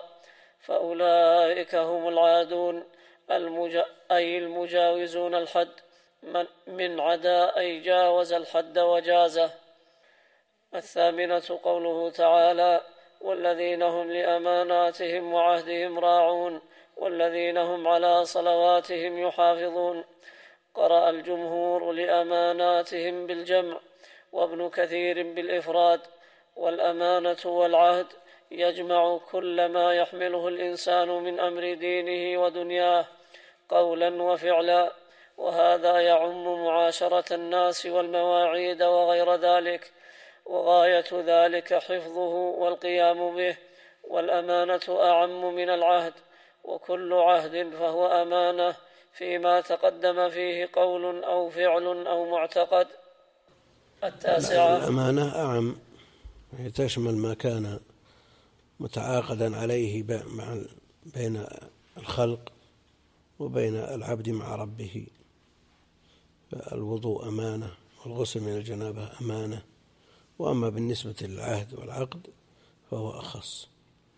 فأولئك هم العادون المجا أي المجاوزون الحد، من, من عدا أي جاوز الحد وجازه. الثامنة قوله تعالى: والذين هم لأماناتهم وعهدهم راعون والذين هم على صلواتهم يحافظون. قرأ الجمهور لأماناتهم بالجمع، وابن كثير بالإفراد. والأمانة والعهد يجمع كل ما يحمله الإنسان من أمر دينه ودنياه قولا وفعلا، وهذا يعم معاشرة الناس والمواعيد وغير ذلك، وغاية ذلك حفظه والقيام به. والأمانة أعم من العهد، وكل عهد فهو أمانة فيما تقدم فيه قول أو فعل أو معتقد. التاسعة الأمانة أعم، تشمل ما كان متعاقدا عليه بين الخلق وبين العبد مع ربه. الوضوء أمانة، والغسل من الجنابة أمانة، وأما بالنسبة للعهد والعقد فهو أخص.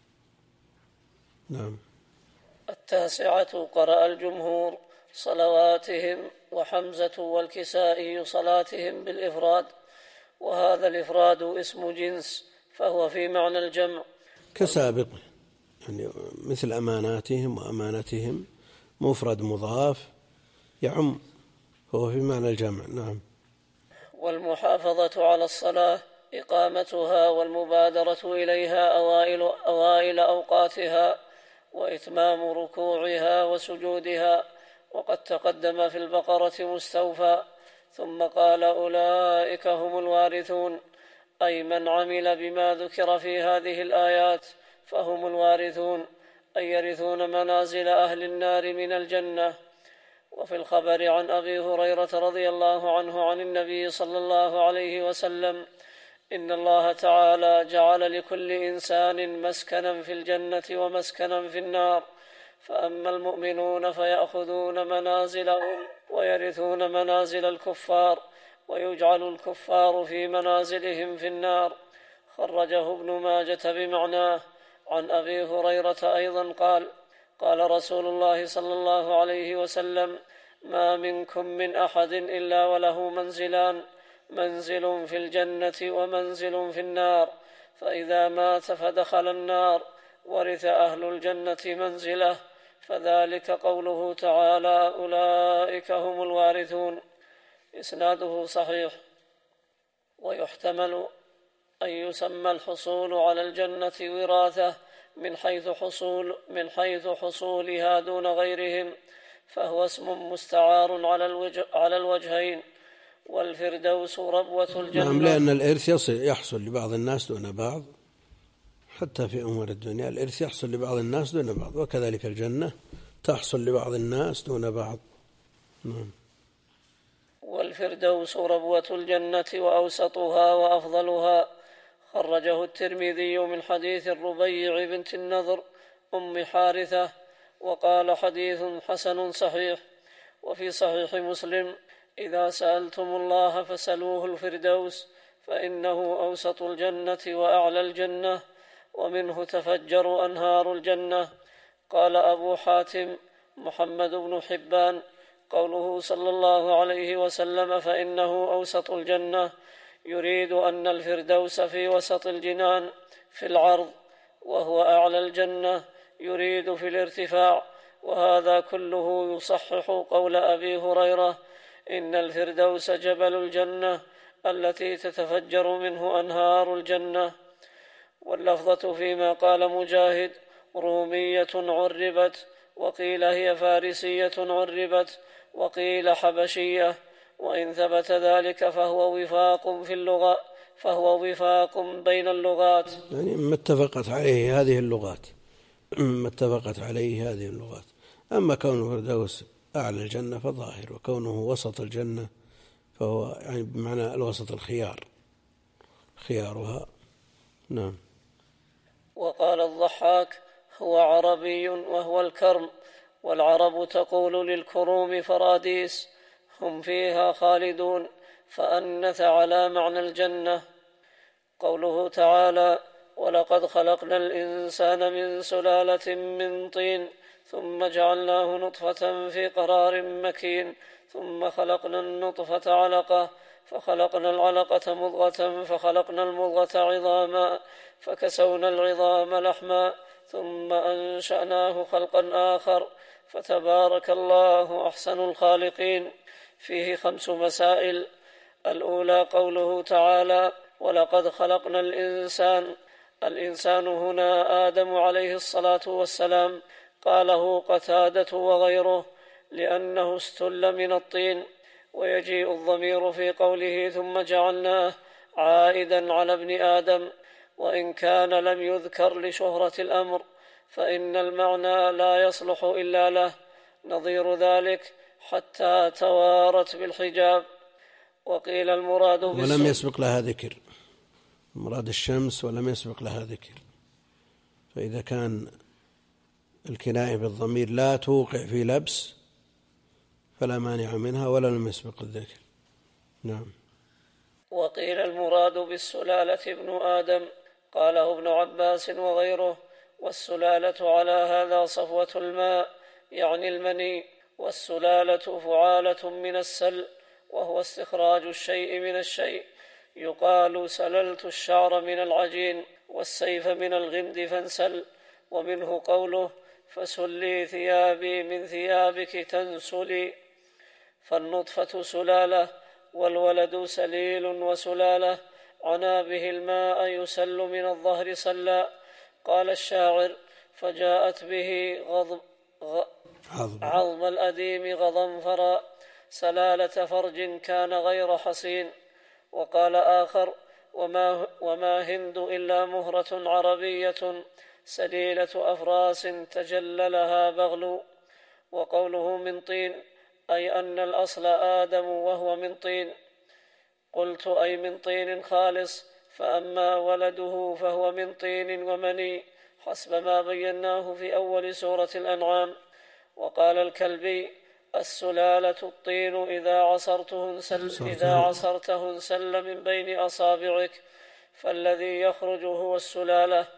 نعم. التاسعة قرأ الجمهور صلواتهم، وحمزة والكسائي صلاتهم بالإفراد، وهذا الإفراد اسم جنس فهو في معنى الجمع كسابق، يعني مثل أماناتهم وأمانتهم مفرد مضاف يعم، فهو في معنى الجمع. نعم. والمحافظة على الصلاة إقامتها والمبادرة إليها أوائل, أوائل أوقاتها، وإتمام ركوعها وسجودها، وقد تقدم في البقرة مستوفى. ثم قال: أولئك هم الوارثون، أي من عمل بما ذكر في هذه الآيات فهم الوارثون، أي يرثون منازل أهل النار من الجنة. وفي الخبر عن أبي هريرة رضي الله عنه عن النبي صلى الله عليه وسلم: إن الله تعالى جعل لكل إنسان مسكنا في الجنة ومسكنا في النار، فأما المؤمنون فيأخذون منازلهم ويرثون منازل الكفار، ويجعل الكفار في منازلهم في النار. خرجه ابن ماجة بمعناه. عن أبي هريرة أيضا قال: قال رسول الله صلى الله عليه وسلم: ما منكم من أحد إلا وله منزلان، منزل في الجنة ومنزل في النار، فإذا مات فدخل النار ورث أهل الجنة منزله، فذلك قوله تعالى: أولئك هم الوارثون. إسناده صحيح. ويحتمل أن يسمى الحصول على الجنة وراثة من حيث حصول من حيث حصولها دون غيرهم، فهو اسم مستعار على الوجه على الوجهين. والفردوس ربوة الجنة. نعم، لأن الإرث يحصل لبعض الناس دون بعض، حتى في أمور الدنيا الإرث يحصل لبعض الناس دون بعض، وكذلك الجنة تحصل لبعض الناس دون بعض. نعم. والفردوس ربوة الجنة وأوسطها وأفضلها. خرجه الترمذي من حديث الربيع بنت النضر أم حارثة، وقال: حديث حسن صحيح. وفي صحيح مسلم: إذا سألتم الله فسلوه الفردوس، فإنه أوسط الجنة وأعلى الجنة، ومنه تفجر أنهار الجنة. قال أبو حاتم محمد بن حبان: قوله صلى الله عليه وسلم فإنه أوسط الجنة، يريد أن الفردوس في وسط الجنان في العرض، وهو أعلى الجنة، يريد في الارتفاع، وهذا كله يصحح قول أبي هريرة: إن الفردوس جبل الجنة التي تتفجر منه أنهار الجنة. واللفظة فيما قال مجاهد: رومية عربت، وقيل هي فارسية عربت، وقيل حبشية. وإن ثبت ذلك فهو وفاق في اللغة فهو وفاق بين اللغات، يعني ما اتفقت عليه هذه اللغات ما اتفقت عليه هذه اللغات. أما كونه فردوس أعلى الجنة فظاهر، وكونه وسط الجنة فهو يعني بمعنى الوسط الخيار خيارها. نعم. وقال الضحاك: هو عربي وهو الكرم، والعرب تقول للكروم فراديس، هم فيها خالدون، فأنث على معنى الجنة. قوله تعالى: ولقد خلقنا الإنسان من سلالة من طين ثم جعلناه نطفة في قرار مكين ثم خلقنا النطفة علقة فخلقنا العلقة مضغة فخلقنا المضغة عظاما فكسونا العظام لحما ثم أنشأناه خلقا آخر فتبارك الله أحسن الخالقين. فيه خمس مسائل. الأولى قوله تعالى: ولقد خلقنا الإنسان. الإنسان هنا آدم عليه الصلاة والسلام، قاله قتادة وغيره لأنه استل من الطين. ويجيء الضمير في قوله ثم جعلناه عائدا على ابن آدم، وإن كان لم يذكر لشهرة الأمر فإن المعنى لا يصلح إلا له، نظير ذلك حتى توارت بالحجاب. وقيل المراد ولم يسبق لها ذكر، مراد الشمس ولم يسبق لها ذكر، فإذا كان الكناية بالضمير لا توقع في لبس فلا مانع منها ولا لم يسبق الذكر. نعم. وقيل المراد بالسلالة ابن آدم، قاله ابن عباس وغيره، والسلالة على هذا صفوة الماء يعني المني، والسلالة فعالة من السل وهو استخراج الشيء من الشيء، يقال سللت الشعر من العجين والسيف من الغمد فانسل. ومنه قوله فسلي ثيابي من ثيابك تنسلي. فالنطفة سلالة والولد سليل وسلالة، عنا به الماء يسل من الظهر سلا. قال الشاعر فجاءت به غضب غ... عظم الأديم غضنفرا سلالة فرج كان غير حصين. وقال آخر وما, وما هند إلا مهرة عربية سليلة أفراس تجللها بغل. وقوله من طين أي أن الأصل آدم وهو من طين. قلت أي من طين خالص، فأما ولده فهو من طين ومني حسب ما بيناه في أول سورة الأنعام. وقال الكلبي السلالة الطين إذا عصرته انسل, إذا عصرته انسل من بين أصابعك، فالذي يخرج هو السلالة.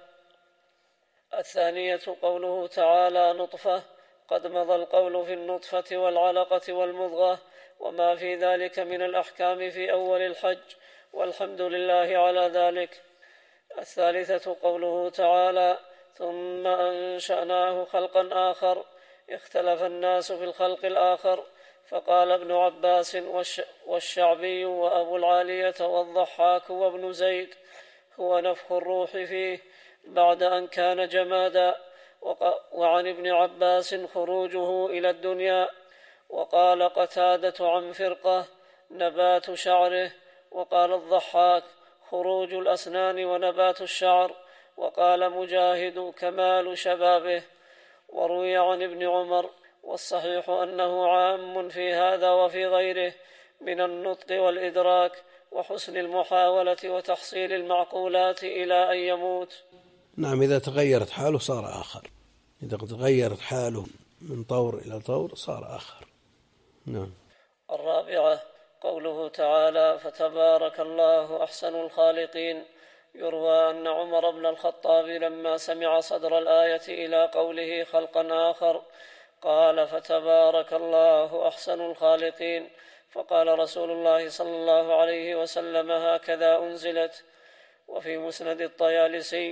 الثانية قوله تعالى نطفة، قد مضى القول في النطفة والعلقة والمضغة وما في ذلك من الأحكام في أول الحج، والحمد لله على ذلك. الثالثة قوله تعالى ثم أنشأناه خلقا آخر، اختلف الناس في الخلق الآخر، فقال ابن عباس والشعبي وأبو العالية والضحاك وابن زيد هو نفخ الروح فيه بعد أن كان جمادا. وعن ابن عباس خروجه إلى الدنيا. وقال قتادة عن فرقة نبات شعره. وقال الضحاك خروج الأسنان ونبات الشعر. وقال مجاهد كمال شبابه. وروي عن ابن عمر والصحيح أنه عام في هذا وفي غيره من النطق والإدراك وحسن المحاولة وتحصيل المعقولات إلى أن يموت. نعم. إذا تغيرت حاله صار آخر، إذا تغيرت حاله من طور إلى طور صار آخر. نعم. الرابعة قوله تعالى فتبارك الله أحسن الخالقين. يروى أن عمر بن الخطاب لما سمع صدر الآية إلى قوله خلقا آخر قال فتبارك الله أحسن الخالقين، فقال رسول الله صلى الله عليه وسلم هكذا أنزلت. وفي مسند الطيالسي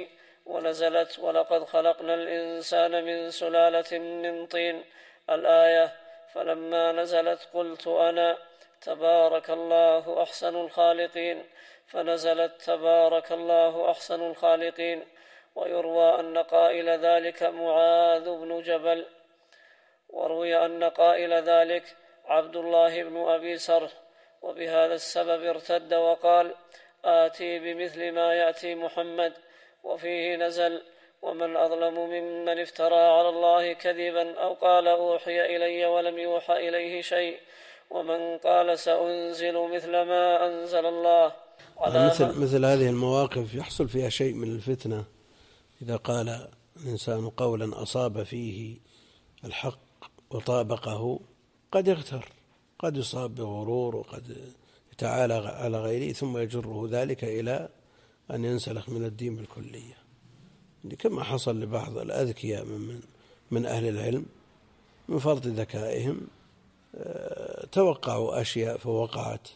ونزلت ولقد خلقنا الإنسان من سلالة من طين الآية. فلما نزلت قلت أنا تبارك الله أحسن الخالقين، فنزلت تبارك الله أحسن الخالقين. ويروى أن قائل ذلك معاذ بن جبل، وروي أن قائل ذلك عبد الله بن أبي سرح، وبهذا السبب ارتد وقال آتي بمثل ما يأتي محمد. وفيه نزل ومن أظلم ممن افترى على الله كذبا أو قال أوحي إلي ولم يوحى إليه شيء، ومن قال سأنزل مثل ما أنزل الله. على مثل, مثل هذه المواقف يحصل فيها شيء من الفتنة. إذا قال الإنسان قولا أصاب فيه الحق وطابقه قد يغتر، قد يصاب بغرور، وقد يتعالى على غيره، ثم يجره ذلك إلى أن ينسلخ من الدين بالكلية، كما حصل لبعض الأذكياء من, من أهل العلم من فرط ذكائهم توقعوا أشياء فوقعت،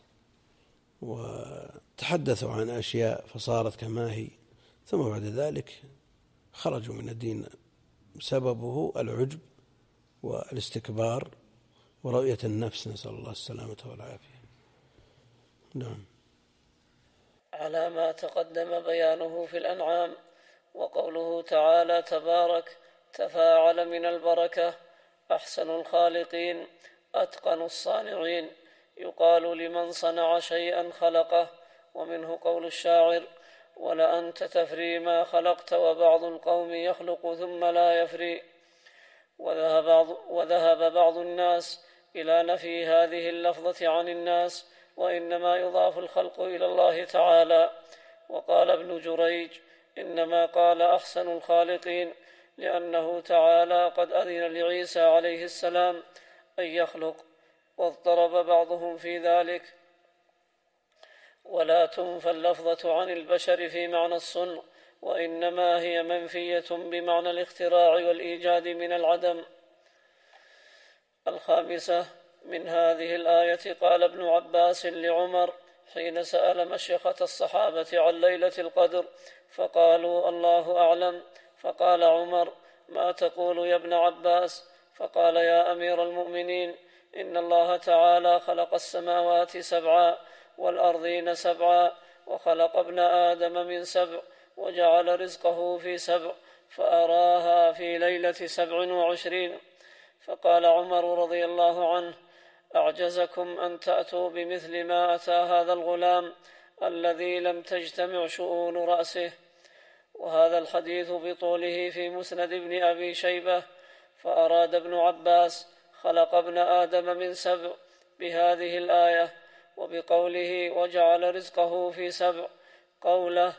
وتحدثوا عن أشياء فصارت كما هي، ثم بعد ذلك خرجوا من الدين سببه العجب والاستكبار ورؤية النفس، نسأل الله السلامة والعافية. نعم. على ما تقدم بيانه في الأنعام. وقوله تعالى تبارك تفاعل من البركة، أحسن الخالقين أتقن الصانعين، يقال لمن صنع شيئا خلقه. ومنه قول الشاعر ولأنت تفري ما خلقت وبعض القوم يخلق ثم لا يفري. وذهب بعض, وذهب بعض الناس إلى نفي هذه اللفظة عن الناس، وإنما يضاف الخلق إلى الله تعالى. وقال ابن جريج إنما قال أحسن الخالقين لأنه تعالى قد أذن لعيسى عليه السلام أن يخلق، واضطرب بعضهم في ذلك. ولا تنفى اللفظة عن البشر في معنى الصنع، وإنما هي منفية بمعنى الاختراع والإيجاد من العدم. الخامسة من هذه الآية قال ابن عباس لعمر حين سأل مشيخة الصحابة عن ليلة القدر فقالوا الله أعلم، فقال عمر ما تقول يا ابن عباس؟ فقال يا أمير المؤمنين إن الله تعالى خلق السماوات سبعا والأرضين سبعا، وخلق ابن آدم من سبع، وجعل رزقه في سبع، فأراها في ليلة سبع وعشرين. فقال عمر رضي الله عنه أعجزكم أن تأتوا بمثل ما أتى هذا الغلام الذي لم تجتمع شؤون رأسه. وهذا الحديث بطوله في مسند ابن أبي شيبة. فأراد ابن عباس خلق ابن آدم من سبع بهذه الآية، وبقوله وجعل رزقه في سبع قوله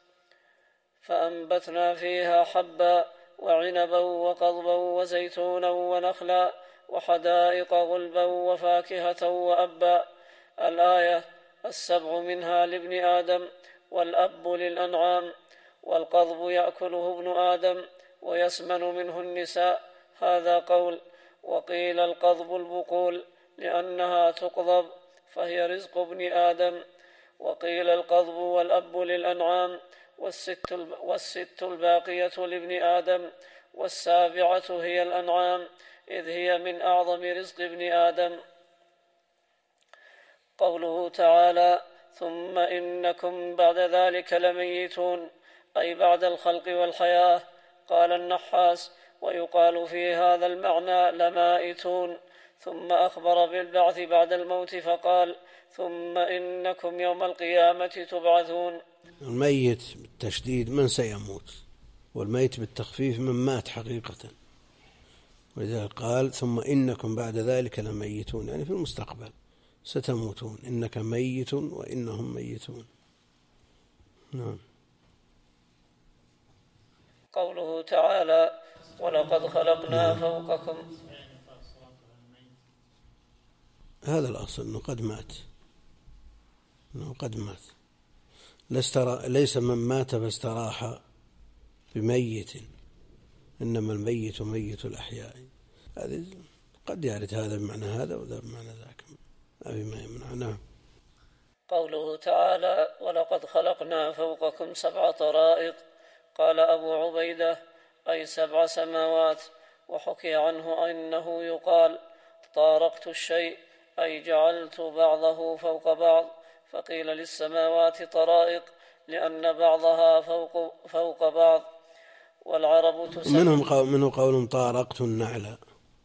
فأنبتنا فيها حبا وعنبا وقضبا وزيتونا ونخلا وحدائق غلبا وفاكهة وأبا. الآية السبع منها لابن آدم والأب للأنعام، والقضب يأكله ابن آدم ويسمن منه النساء، هذا قول. وقيل القضب البقول لأنها تقضب فهي رزق ابن آدم. وقيل القضب والأب للأنعام، والست, والست الباقية لابن آدم، والسابعة هي الأنعام إذ هي من أعظم رزق ابن آدم. قوله تعالى ثم إنكم بعد ذلك لميتون، أي بعد الخلق والحياة. قال النحاس ويقال في هذا المعنى لمائتون. ثم أخبر بالبعث بعد الموت فقال ثم إنكم يوم القيامة تبعثون. الميت بالتشديد من سيموت، والميت بالتخفيف من مات حقيقة، ولذلك قال ثم إنكم بعد ذلك لميتون، يعني في المستقبل ستموتون، إنك ميت وإنهم ميتون. نعم. قوله تعالى ولقد خلقنا فوقكم، هذا الأصل أنه قد مات، أنه قد مات، ليس من مات فاستراح بميت، إنما الميت ميت الأحياء. هذه قد يرد هذا بمعنى هذا وذا بمعنى ذاك، أبي ما يمنع. نعم. قوله تعالى ولقد خلقنا فوقكم سبع طرائق، قال أبو عبيدة: أي سبع سماوات. وحكي عنه أنه يقال: طارقت الشيء، أي جعلت بعضه فوق بعض. فقيل للسماوات طرائق لأن بعضها فوق, فوق بعض. والعرب تسمي منهم قول منه قول طارقت النعل،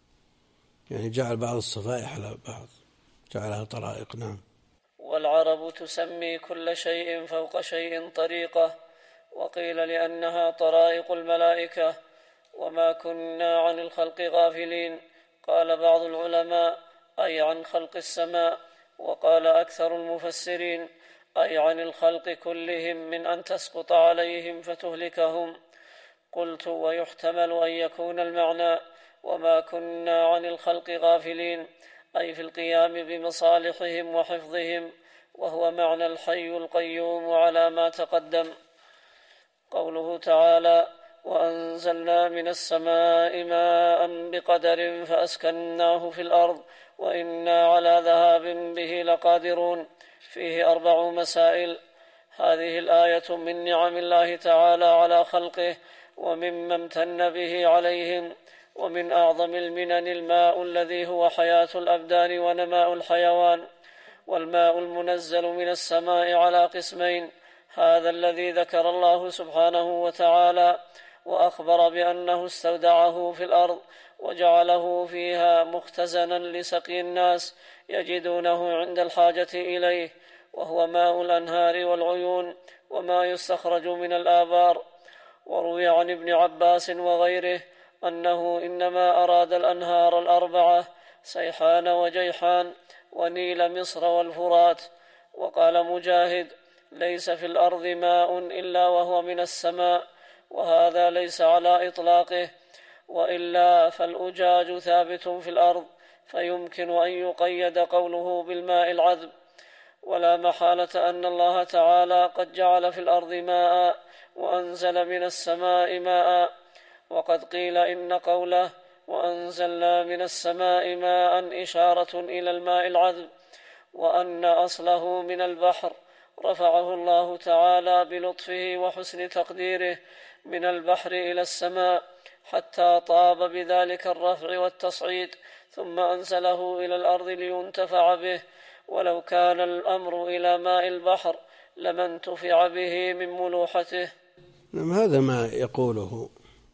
يعني جعل بعض الصفائح على بعض، جعلها طرائق. نعم. والعرب تسمي كل شيء فوق شيء طريقة. وقيل لأنها طرائق الملائكة. وما كنا عن الخلق غافلين. قال بعض العلماء: أي عن خلق السماء. وقال أكثر المفسرين: أي عن الخلق كلهم من أن تسقط عليهم فتهلكهم. قلت: ويحتمل أن يكون المعنى: وما كنا عن الخلق غافلين، أي في القيام بمصالحهم وحفظهم، وهو معنى الحي القيوم على ما تقدم. قوله تعالى: وأنزلنا من السماء ماء بقدر فأسكناه في الأرض وإنا على ذهاب به لقادرون، فيه أربع مسائل. هذه الآية من نعم الله تعالى على خلقه ومما امتن به عليهم. ومن أعظم المنن الماء الذي هو حياة الأبدان ونماء الحيوان. والماء المنزل من السماء على قسمين: هذا الذي ذكر الله سبحانه وتعالى وأخبر بأنه استودعه في الأرض وجعله فيها مختزنا لسقي الناس يجدونه عند الحاجة إليه، وهو ماء الأنهار والعيون وما يستخرج من الآبار. وروي عن ابن عباس وغيره أنه إنما أراد الأنهار الأربعة: سيحان وجيحان ونيل مصر والفرات. وقال مجاهد: ليس في الأرض ماء إلا وهو من السماء، وهذا ليس على إطلاقه، وإلا فالأجاج ثابت في الأرض، فيمكن أن يقيد قوله بالماء العذب. ولا محالة أن الله تعالى قد جعل في الأرض ماء وأنزل من السماء ماء. وقد قيل إن قوله وأنزلنا من السماء ماء إشارة إلى الماء العذب، وأن أصله من البحر، رفعه الله تعالى بلطفه وحسن تقديره من البحر إلى السماء حتى طاب بذلك الرفع والتصعيد، ثم أنزله إلى الأرض لينتفع به. ولو كان الأمر إلى ماء البحر لما انتفع به من ملوحته. هذا ما يقوله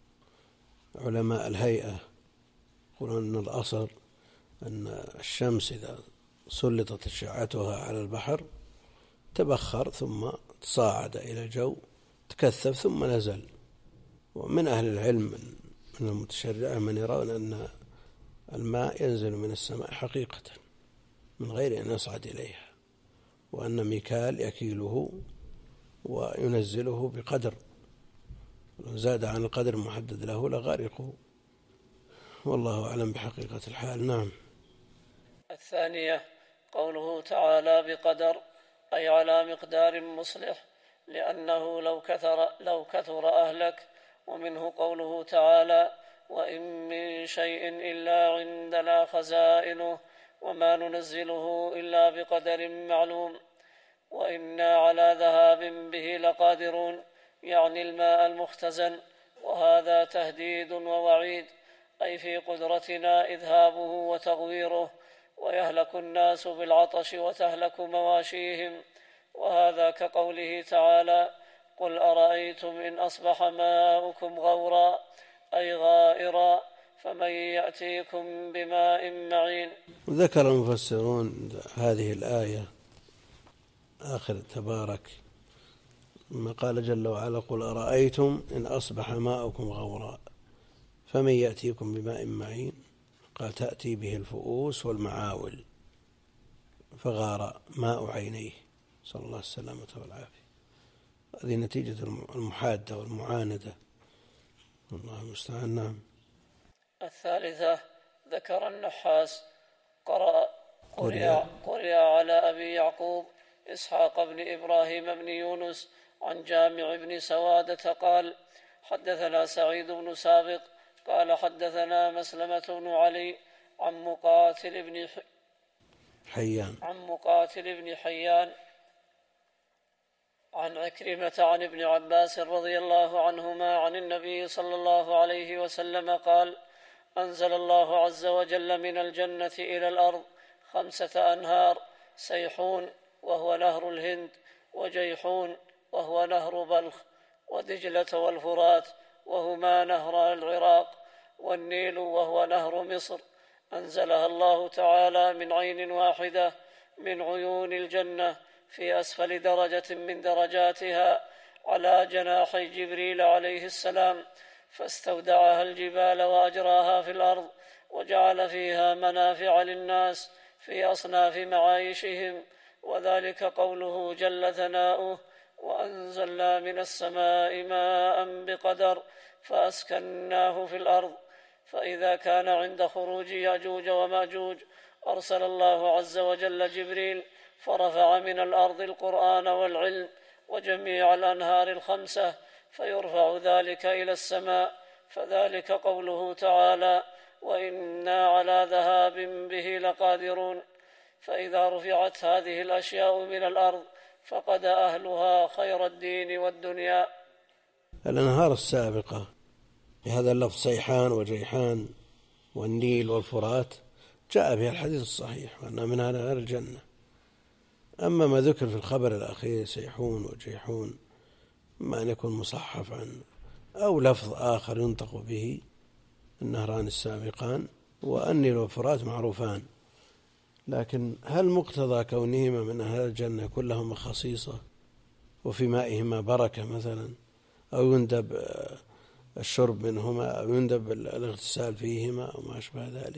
علماء الهيئة، يقولون أن الأصل أن الشمس إذا سلطت أشعتها على البحر تبخر ثم تصاعد إلى الجو، تكثف ثم نزل. ومن أهل العلم من المتشرعة من يرون أن الماء ينزل من السماء حقيقة من غير أن يصعد إليها، وأن ميكال يكيله وينزله بقدر، لو زاد عن القدر المحدد له لغارقه، والله أعلم بحقيقة الحال. نعم. الثانية قوله تعالى بقدر، أي على مقدار مصلح، لأنه لو كثر, لو كثر أهلك. ومنه قوله تعالى: وإن من شيء إلا عندنا خزائنه وما ننزله إلا بقدر معلوم. وإنا على ذهاب به لقادرون، يعني الماء المختزن. وهذا تهديد ووعيد، أي في قدرتنا إذهابه وتغويره، ويهلك الناس بالعطش وتهلك مواشيهم. وهذا كقوله تعالى: قل أرأيتم إن أصبح ماؤكم غورا، أي غائرا، فمن يأتيكم بماء معين. وذكر المفسرون هذه الآية آخر تبارك ما قال جل وعلا: قل أرأيتم إن أصبح ماؤكم غورا فمن يأتيكم بماء معين. قال: تأتي به الفؤوس والمعاول، فغار ماء عينيه، صلى الله السلامة والعافية. هذه نتيجة المحادة والمعاندة، الله المستعان. نعم. الثالثة ذكر النحاس قرأ قرئ قرئ على أبي يعقوب إسحاق بن إبراهيم بن يونس عن جامع بن سوادة قال: حدثنا سعيد بن سابق قال حدثنا مسلمة بن علي عن مقاتل بن حيان عن مقاتل بن حيان عن عكرمة عن ابن عباس رضي الله عنهما عن النبي صلى الله عليه وسلم قال: أنزل الله عز وجل من الجنة إلى الأرض خمسة أنهار: سيحون وهو نهر الهند، وجيحون وهو نهر بلخ، ودجلة والفرات وهما نهر العراق، والنيل وهو نهر مصر. أنزلها الله تعالى من عين واحدة من عيون الجنة في أسفل درجة من درجاتها على جناحي جبريل عليه السلام، فاستودعها الجبال وأجراها في الأرض، وجعل فيها منافع للناس في أصناف معايشهم، وذلك قوله جل ثناؤه: وأنزلنا من السماء ماء بقدر فأسكناه في الأرض. فإذا كان عند خروج يأجوج ومأجوج أرسل الله عز وجل جبريل فرفع من الأرض القرآن والعلم وجميع الأنهار الخمسة، فيرفع ذلك إلى السماء، فذلك قوله تعالى: وإنا على ذهاب به لقادرون. فإذا رفعت هذه الأشياء من الأرض فقد أهلها خير الدين والدنيا. الأنهار السابقة بهذا اللفظ سيحان وجيحان والنيل والفرات جاء بها الحديث الصحيح وأنها من أنهار الجنة. أما ما ذكر في الخبر الأخير سيحون وجيحون ما أن يكون مصحف عنه أو لفظ آخر ينطق به، النهران السابقان والنيل والفرات معروفان، لكن هل مقتضى كونهما من أهل الجنة كلهما خصيصة وفي مائهما بركة مثلا، أو يندب الشرب منهما، أو يندب الاغتسال فيهما، أو ما أشبه ذلك؟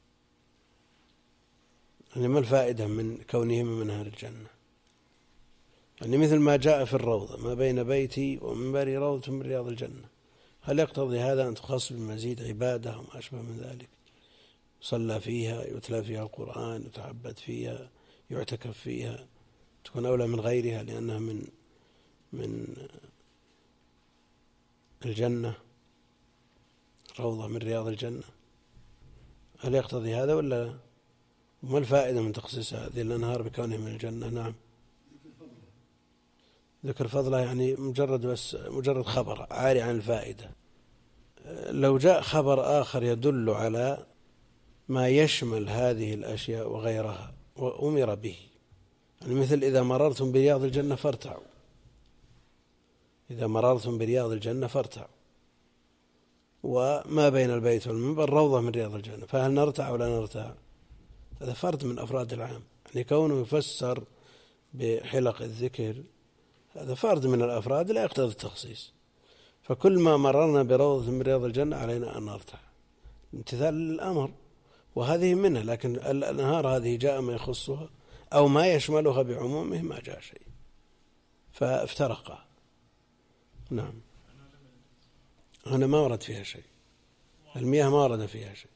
يعني ما الفائدة من كونهما من أهل الجنة؟ يعني مثل ما جاء في الروضة: ما بين بيتي ومنبري روضة من رياض الجنة. هل يقتضي هذا أن تخص بمزيد عبادة وما أشبه من ذلك؟ صلى فيها، يتلى فيها القرآن، يتعبد فيها، يعتكف فيها، تكون أولى من غيرها لأنها من من الجنة، روضة من رياض الجنة. هل يقتضي هذا ولا لا؟ وما الفائدة من تخصيص هذه الأنهار بكونها من الجنة؟ نعم، ذكر فضلها يعني مجرد بس مجرد خبر عاري عن الفائدة. لو جاء خبر آخر يدل على ما يشمل هذه الأشياء وغيرها وأمر به، يعني مثل: إذا مررتم برياض الجنة فارتعوا، إذا مررتم برياض الجنة فارتعوا، وما بين البيت والمنبر روضة من رياض الجنة، فهل نرتع ولا نرتع؟ هذا فرد من أفراد العام، يعني كونه يفسر بحلق الذكر هذا فرد من الأفراد لا يقتضي التخصيص. فكل ما مررنا بروضة من رياض الجنة علينا أن نرتع امتثال للأمر، وهذه منها. لكن الأنهار هذه جاء ما يخصها أو ما يشملها بعمومه ما جاء شيء، فافترقا. نعم، هنا ما ورد فيها شيء، المياه ما ورد فيها شيء.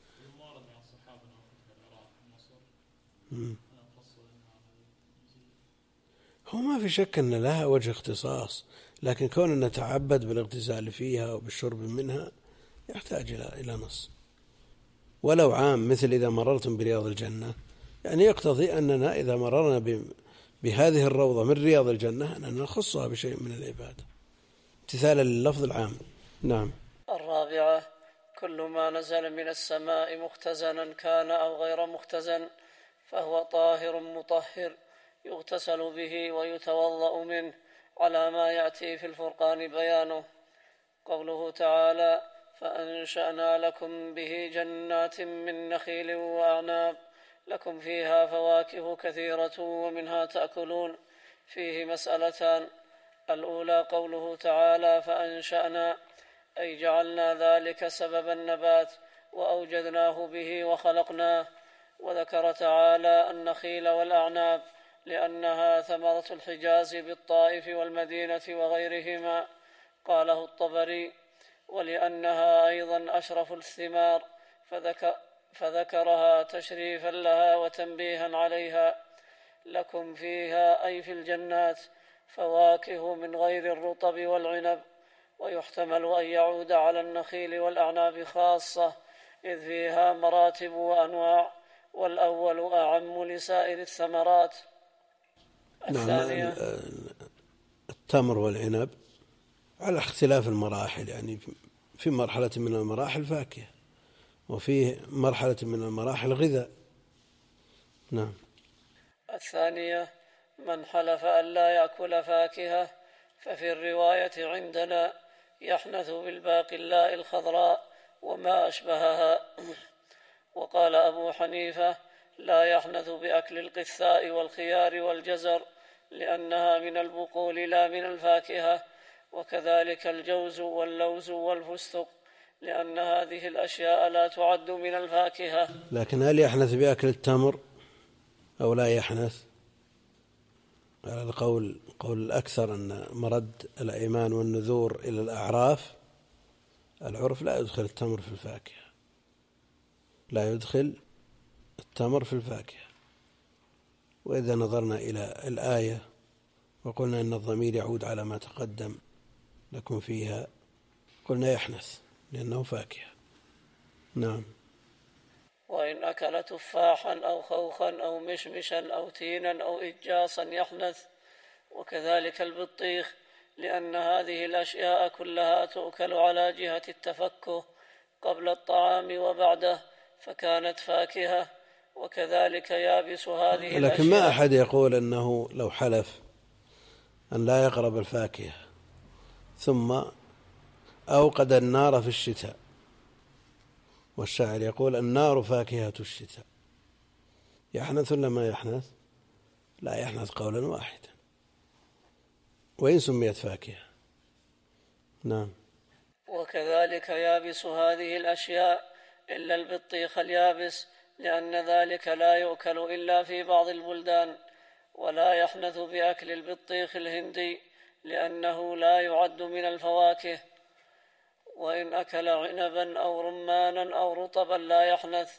هو ما في شك أن لها وجه اختصاص، لكن كوننا نتعبد بالاغتسال فيها وبالشرب منها يحتاج إلى نص. ولو عام مثل إذا مررتم برياض الجنة، يعني يقتضي أننا إذا مررنا بهذه الروضة من رياض الجنة أننا نخصها بشيء من العبادة امتثالا لللفظ العام. نعم. الرابعة: كل ما نزل من السماء مختزنا كان أو غير مختزن فهو طاهر مطهر يغتسل به ويتوضأ منه، على ما يأتي في الفرقان بيانه. قوله تعالى: فأنشأنا لكم به جنات من نخيل وأعناب لكم فيها فواكه كثيرة ومنها تأكلون. فيه مسألتان: الأولى قوله تعالى فأنشأنا، أي جعلنا ذلك سبب النبات وأوجدناه به وخلقناه. وذكر تعالى النخيل والأعناب لأنها ثمرة الحجاز بالطائف والمدينة وغيرهما، قاله الطبري، ولأنها أيضا أشرف الثمار فذكر فذكرها تشريفا لها وتنبيها عليها. لكم فيها أي في الجنات فواكه من غير الرطب والعنب. ويحتمل أن يعود على النخيل والأعناب خاصة إذ فيها مراتب وأنواع، والأول أعم لسائر الثمرات. الثانية. التمر والعنب على اختلاف المراحل، يعني في مرحلة من المراحل فاكهة وفي مرحلة من المراحل غذاء. نعم. الثانية: من حلف أن لا يأكل فاكهة ففي الرواية عندنا يحنث بالباقلاء الخضراء وما أشبهها. وقال أبو حنيفة: لا يحنث بأكل القثاء والخيار والجزر لأنها من البقول لا من الفاكهة، وكذلك الجوز واللوز والفستق لأن هذه الأشياء لا تعد من الفاكهة. لكن هل يحنث بأكل التمر أو لا يحنث؟ على القول قول الأكثر أن مرد الأيمان والنذور إلى الأعراف، العرف لا يدخل التمر في الفاكهة، لا يدخل التمر في الفاكهة. وإذا نظرنا إلى الآية وقلنا أن الضمير يعود على ما تقدم لكم فيها، قلنا يحنث لأنه فاكهة. نعم. وإن أكل تفاحا أو خوخا أو مشمشا أو تينا أو إجاصا يحنث، وكذلك البطيخ لأن هذه الأشياء كلها تؤكل على جهة التفكه قبل الطعام وبعده فكانت فاكهة، وكذلك يابس هذه الأشياء. لكن ما أحد يقول أنه لو حلف أن لا يقرب الفاكهة ثم أوقد النار في الشتاء، والشاعر يقول النار فاكهة الشتاء، يحنث ولا ما يحنث؟ لا يحنث قولا واحدا وإن سميت فاكهة. نعم. وكذلك يابس هذه الأشياء إلا البطيخ اليابس لأن ذلك لا يؤكل إلا في بعض البلدان، ولا يحنث بأكل البطيخ الهندي لأنه لا يعد من الفواكه. وإن أكل عنبا أو رمانا أو رطبا لا يحنث.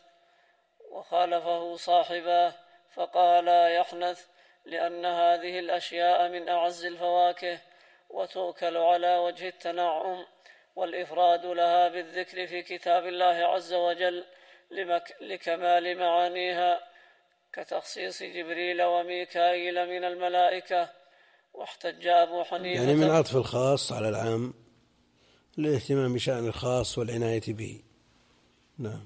وخالفه صاحباه فقالا يحنث لأن هذه الأشياء من أعز الفواكه وتؤكل على وجه التنعم، والإفراد لها بالذكر في كتاب الله عز وجل لكمال معانيها كتخصيص جبريل وميكائيل من الملائكة. واحتج أبو حنيفة يعني من عطف الخاص على العام للاهتمام بشأن الخاص والعناية به. نعم.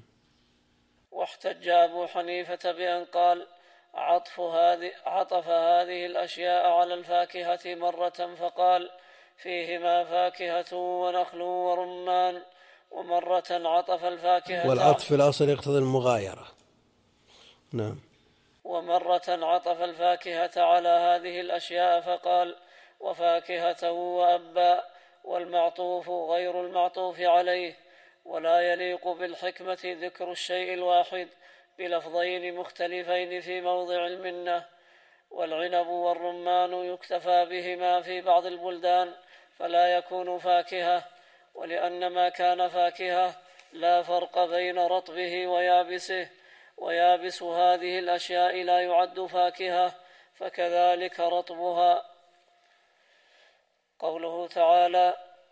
واحتج أبو حنيفة بأن قال عطف هذه عطف هذه الأشياء على الفاكهة مرة فقال فيهما فاكهة ونخل ورمان، ومرة عطف الفاكهة، والعطف في الأصل يقتضي المغايرة. نعم. ومرة عطف الفاكهة على هذه الأشياء فقال وفاكهة وأبا، والمعطوف غير المعطوف عليه. ولا يليق بالحكمة ذكر الشيء الواحد بلفظين مختلفين في موضع المنة. والعنب والرمان يكتفى بهما في بعض البلدان فلا يكون فاكهة، ولأن ما كان فاكهة لا فرق بين رطبه ويابسه، ويابس هذه الأشياء لا يعد فاكهة، فكذلك رطبها. قوله تعالى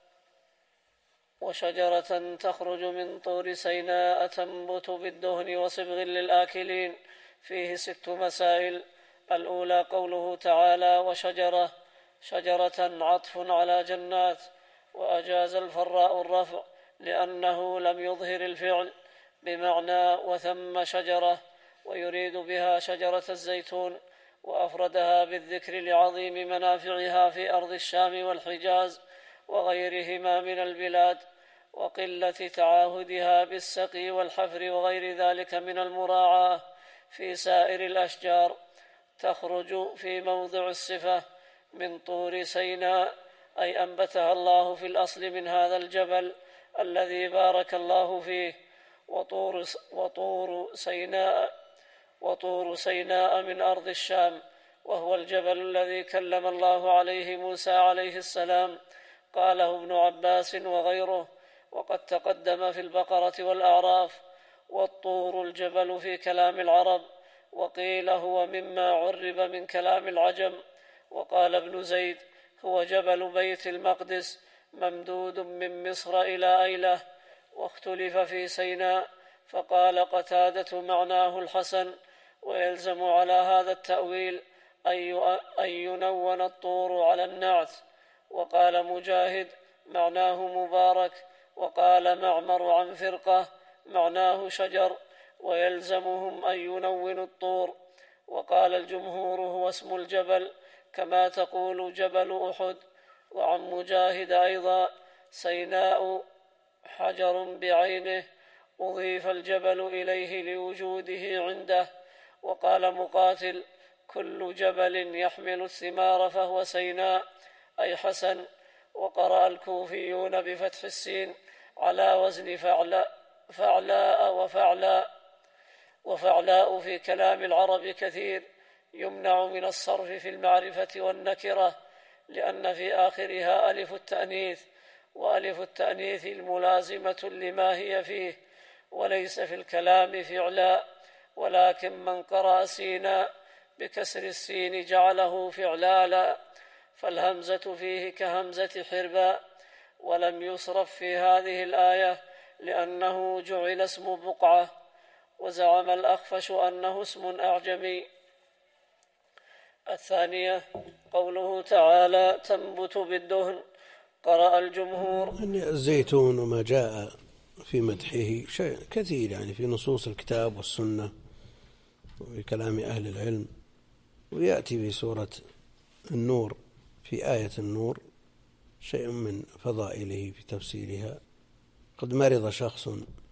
وشجرة تخرج من طور سيناء تنبت بالدهن وصبغ للآكلين، فيه ست مسائل. الأولى قوله تعالى وشجرة، شجرة عطف على جنات، وأجاز الفراء الرفع لأنه لم يظهر الفعل بمعنى وثم شجرة، ويريد بها شجرة الزيتون، وأفردها بالذكر لعظيم منافعها في أرض الشام والحجاز وغيرهما من البلاد، وقلة تعاهدها بالسقي والحفر وغير ذلك من المراعاة في سائر الأشجار. تخرج في موضع الصفة من طور سيناء، أي أنبتها الله في الأصل من هذا الجبل الذي بارك الله فيه. وطور, وطور سيناء وطور سيناء من أرض الشام، وهو الجبل الذي كلم الله عليه موسى عليه السلام، قاله ابن عباس وغيره، وقد تقدم في البقرة والأعراف. والطور الجبل في كلام العرب، وقيل هو مما عرب من كلام العجم. وقال ابن زيد هو جبل بيت المقدس ممدود من مصر إلى أيلة. واختلف في سيناء، فقال قتادة معناه الحسن، ويلزم على هذا التأويل أن ينون الطور على النعت. وقال مجاهد معناه مبارك. وقال معمر عن فرقة معناه شجر، ويلزمهم أن ينونوا الطور. وقال الجمهور هو اسم الجبل كما تقول جبل أحد. وعن مجاهد أيضا سيناء حجر بعينه، أضيف الجبل إليه لوجوده عنده. وقال مقاتل كل جبل يحمل الثمار فهو سيناء أي حسن. وقرأ الكوفيون بفتح السين على وزن فعلاء, فعلاء وفعلاء وفعلاء في كلام العرب كثير، يمنع من الصرف في المعرفة والنكرة لأن في آخرها ألف التأنيث، وألف التأنيث الملازمة لما هي فيه، وليس في الكلام فعلاء. ولكن من قرأ سيناء بكسر السين جعله فعلالا، فالهمزة فيه كهمزة حرباء. ولم يصرف في هذه الآية لأنه جعل اسم بقعة. وزعم الأخفش أنه اسم أعجمي. الثانية قوله تعالى تنبت بالدهن. قرأ الجمهور الزيتون وما جاء في مدحه شيء كثير يعني في نصوص الكتاب والسنة وفي كلام أهل العلم، ويأتي في سورة النور في آية النور شيء من فضائله في تفسيرها. قد مرض شخص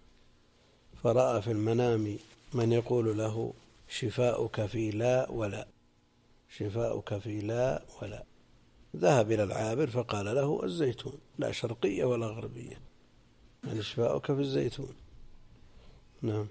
فرأى في المنام من يقول له شفاؤك في لا ولا، شفاؤك في لا ولا. ذهب إلى العابر فقال له الزيتون، لا شرقية ولا غربية، يعني شفاؤك في الزيتون. نعم.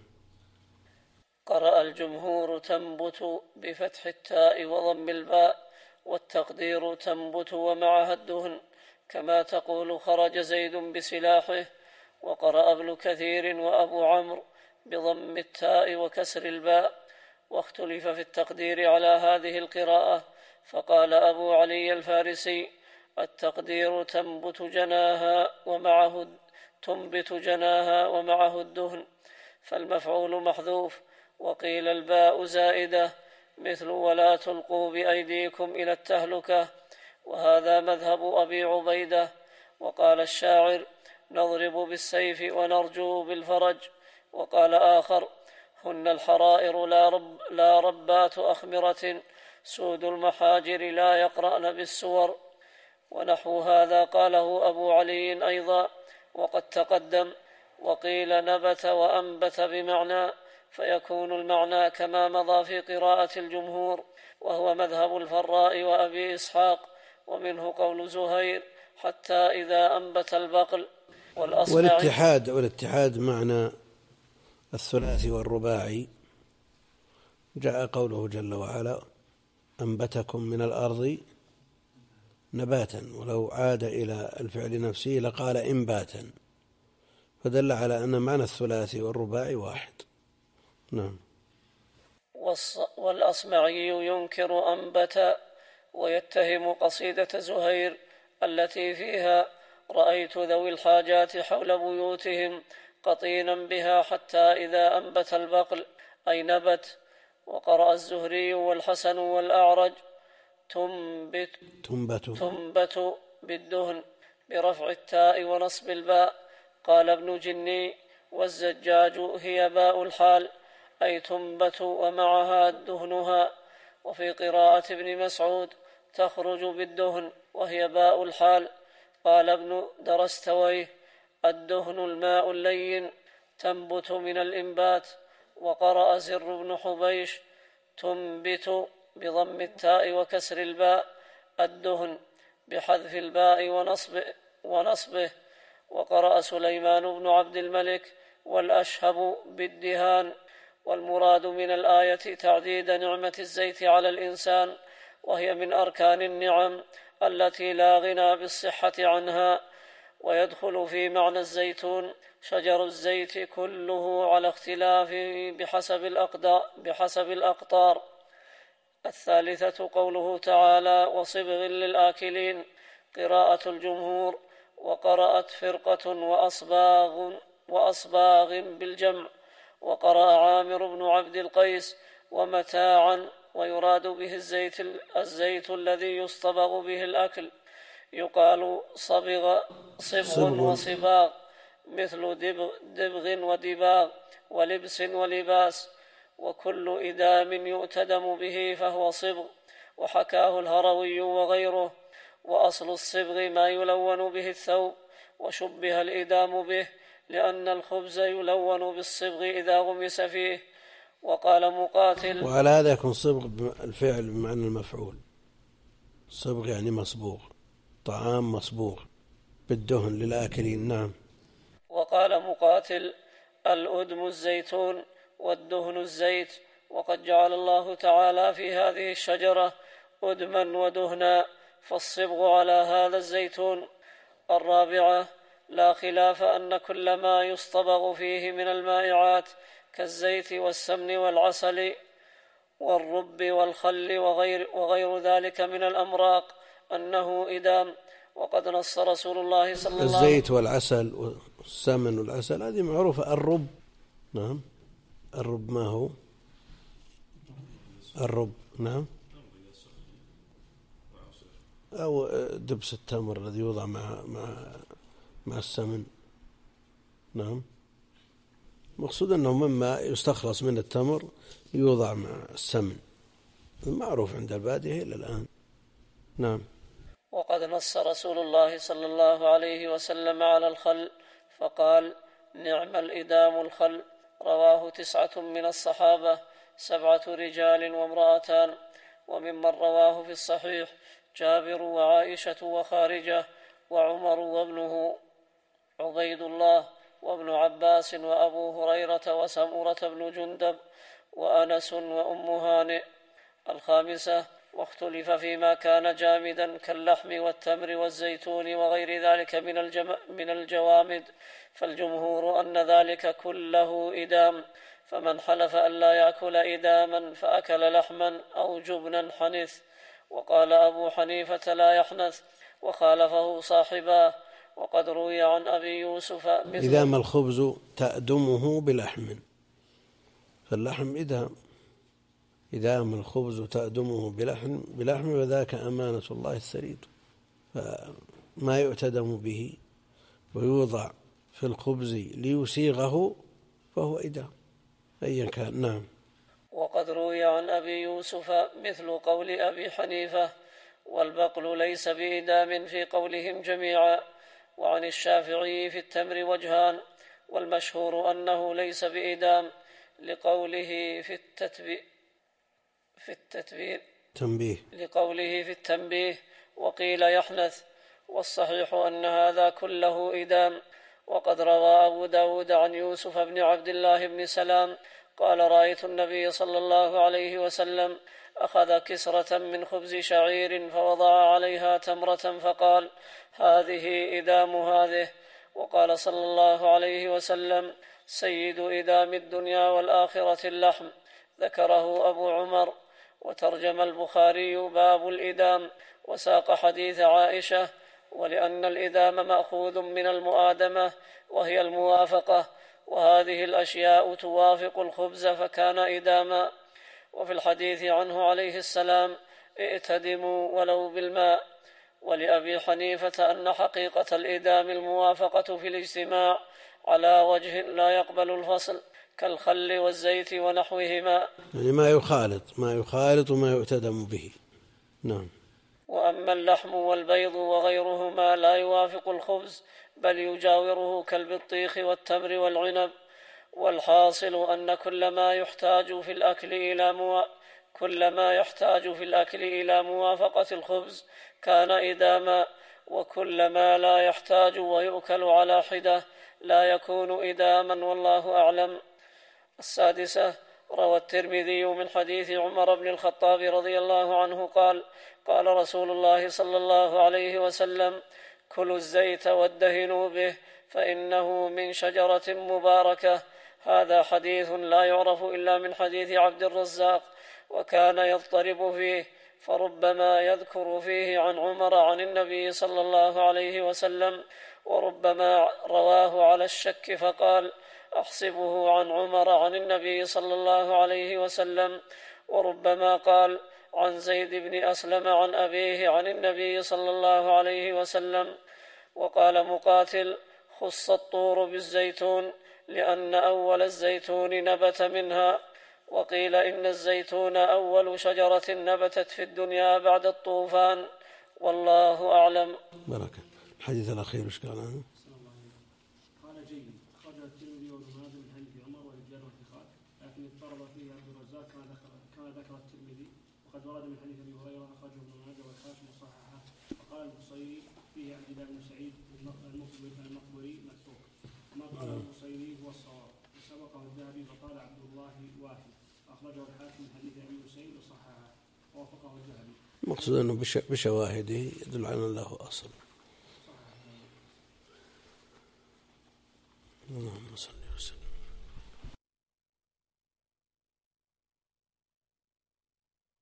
قرأ الجمهور تنبت بفتح التاء وضم الباء، والتقدير تنبت ومعها الدهن كما تقول خرج زيد بسلاحه. وقرأ ابن كثير وأبو عمرو بضم التاء وكسر الباء، واختلف في التقدير على هذه القراءة، فقال أبو علي الفارسي التقدير تنبت جناها ومعه تنبت جناها ومعه الدهن، فالمفعول محذوف. وقيل الباء زائدة مثل ولا تلقوا بأيديكم إلى التهلكة، وهذا مذهب أبي عبيدة. وقال الشاعر نضرب بالسيف ونرجو بالفرج. وقال آخر هن الحرائر لا, رب لا ربات أخمرة، سود المحاجر لا يقرأن بالسور. ونحو هذا قاله أبو علي أيضا وقد تقدم. وقيل نبت وأنبت بمعنى، فيكون المعنى كما مضى في قراءة الجمهور، وهو مذهب الفراء وأبي إسحاق، ومنه قول زهير حتى إذا أنبت البقل. والاتحاد والاتحاد معنى الثلاثي والرباعي. جاء قوله جل وعلا أنبتكم من الأرض نباتا، ولو عاد إلى الفعل نفسه لقال إنباتا، فدل على أن معنى الثلاثي والرباعي واحد. نعم. والأصمعي ينكر أنبت ويتهم قصيدة زهير التي فيها رأيت ذوي الحاجات حول بيوتهم قطينا بها حتى إذا أنبت البقل أي نبت. وقرأ الزهري والحسن والأعرج تنبت, تنبت, تنبت بالدهن برفع التاء ونصب الباء. قال ابن جني والزجاج هي باء الحال أي تنبت ومعها دهنها. وفي قراءة ابن مسعود تخرج بالدهن وهي باء الحال. قال ابن درستويه الدهن الماء اللين تنبت من الإنبات. وقرأ زر بن حبيش تنبت بضم التاء وكسر الباء الدهن بحذف الباء ونصب ونصبه. وقرأ سليمان بن عبد الملك والأشهب بالدهان. والمراد من الآية تعديد نعمة الزيت على الإنسان، وهي من أركان النعم التي لا غنى بالصحة عنها. ويدخل في معنى الزيتون شجر الزيت كله على اختلافه بحسب الأقدار بحسب الأقطار. الثالثة قوله تعالى وصبغ للآكلين قراءة الجمهور. وقرأت فرقة وأصباغ, وأصباغ بالجمع. وقرأ عامر بن عبد القيس ومتاعا، ويراد به الزيت, الزيت الذي يصطبغ به الأكل، يقال صبغ صبغ صبغ. وصباغ، مثل دبغ, دبغ ودباغ ولبس ولباس، وكل إدام يؤتدم به فهو صبغ. وحكاه الهروي وغيره. وأصل الصبغ ما يلون به الثوب، وشبه الإدام به لأن الخبز يلون بالصبغ إذا غمس فيه. وقال مقاتل: وعلى هذا يكون صبغ الفعل بمعنى المفعول. صبغ يعني مصبوغ، طعام مصبوغ بالدهن للآكلين. نعم. وقال مقاتل: الأدم الزيتون والدهن الزيت، وقد جعل الله تعالى في هذه الشجرة أدما ودهنا، فالصبغ على هذا الزيتون. الرابعة: لا خلاف أن كل ما يصطبغ فيه من المائعات كالزيت والسمن والعسل والرب والخل وغير, وغير ذلك من الأمراق أنه إدام. وقد نص رسول الله صلى الله عليه وسلم: الزيت والعسل والسمن والعسل هذه معروفة. الرب، نعم، الرب ما هو؟ الرب، نعم، أو دبس التمر الذي يوضع مع مع مع السمن. نعم. مقصود أنه مما يستخلص من التمر يوضع مع السمن، معروف عند البادية إلى الآن. نعم. وقد نص رسول الله صلى الله عليه وسلم على الخل فقال: نعم الإدام الخل. رواه تسعة من الصحابة، سبعة رجال وامرأتان. وممن رواه في الصحيح جابر وعائشة وخارجة وعمر وابنه عبيد الله وابن عباس وأبو هريرة وسمرة بن جندب وأنس وأم هانئ. الخامسة: واختلف فيما كان جامدا كاللحم والتمر والزيتون وغير ذلك من, الجم... من الجوامد، فالجمهور أن ذلك كله إدام، فمن حلف أن لا يأكل إداما فأكل لحما أو جبنا حنث. وقال أبو حنيفة: لا يحنث، وخالفه صاحباه. وقد روي عن أبي يوسف إدام الخبز تأدمه بلحم، فاللحم إدام. إدام الخبز تأدمه بلحم بلحم وذاك أمانة الله السريد، فما يؤتدم به ويوضع في الخبز ليسيغه فهو إدام أيا كان. نعم. وقد روي عن أبي يوسف مثل قول أبي حنيفة: والبقل ليس بإدام في قولهم جميعا. وعن الشافعي في التمر وجهان، والمشهور أنه ليس بإدام لقوله في التتبير في التتبير تنبيه لقوله في التنبيه وقيل يحنث، والصحيح أن هذا كله إدام. وقد روى أبو داود عن يوسف بن عبد الله بن سلام قال: رأيت النبي صلى الله عليه وسلم أخذ كسرة من خبز شعير فوضع عليها تمرة فقال: هذه إدام هذه. وقال صلى الله عليه وسلم: سيد إدام الدنيا والآخرة اللحم. ذكره أبو عمر. وترجم البخاري باب الإدام وساق حديث عائشة: ولأن الإدام مأخوذ من المؤادمة وهي الموافقة، وهذه الأشياء توافق الخبز فكان إداما. وفي الحديث عنه عليه السلام: ائتدموا ولو بالماء. ولأبي حنيفة أن حقيقة الإدام الموافقة في الاجتماع على وجه لا يقبل الفصل كالخل والزيت ونحوهما، يعني ما يخالط ما يخالط وما يؤتدم به. نعم. وأما اللحم والبيض وغيرهما لا يوافق الخبز بل يجاوره كالبطيخ والتمر والعنب. والحاصل أن كل ما يحتاج في الأكل إلى مو... كل ما يحتاج في الأكل إلى موافقة الخبز كان إداما، وكل ما لا يحتاج ويؤكل على حدة لا يكون إداما، والله أعلم. السادسة: روى الترمذي من حديث عمر بن الخطاب رضي الله عنه قال: قال رسول الله صلى الله عليه وسلم: كلوا الزيت وادهنوا به فإنه من شجرة مباركة. هذا حديث لا يعرف إلا من حديث عبد الرزاق، وكان يضطرب فيه، فربما يذكر فيه عن عمر عن النبي صلى الله عليه وسلم، وربما رواه على الشك فقال: أحسبه عن عمر عن النبي صلى الله عليه وسلم، وربما قال: عن زيد بن أسلم عن أبيه عن النبي صلى الله عليه وسلم. وقال مقاتل: خص الطور بالزيتون لأن أول الزيتون نبت منها. وقيل إن الزيتون أول شجرة نبتت في الدنيا بعد الطوفان، والله أعلم. بركة. الحديث الأخير وش قال عنه؟ قال جيد، أخرجه الترمذي وابن ماجه من حديث عمر ورجال وثقات، لكن اضطرب فيه عبد الرزاق كما ذكر كما ذكر الترمذي، وقد ورد من حديث أبي هريرة أخرجه ابن ماجه والحاكم وصححه. وقال البصيري فيه عبد الله بن سعيد المقبري متروك، وما قال البصيري هو الصواب، وسبقه الذهبي فقال عبد الله واحد، أخرجه الحاكم من حديث أبي سعيد وصححه ووافقه الذهبي. المقصود أنه بشواهده يدل على أن له أصل. اللهم صل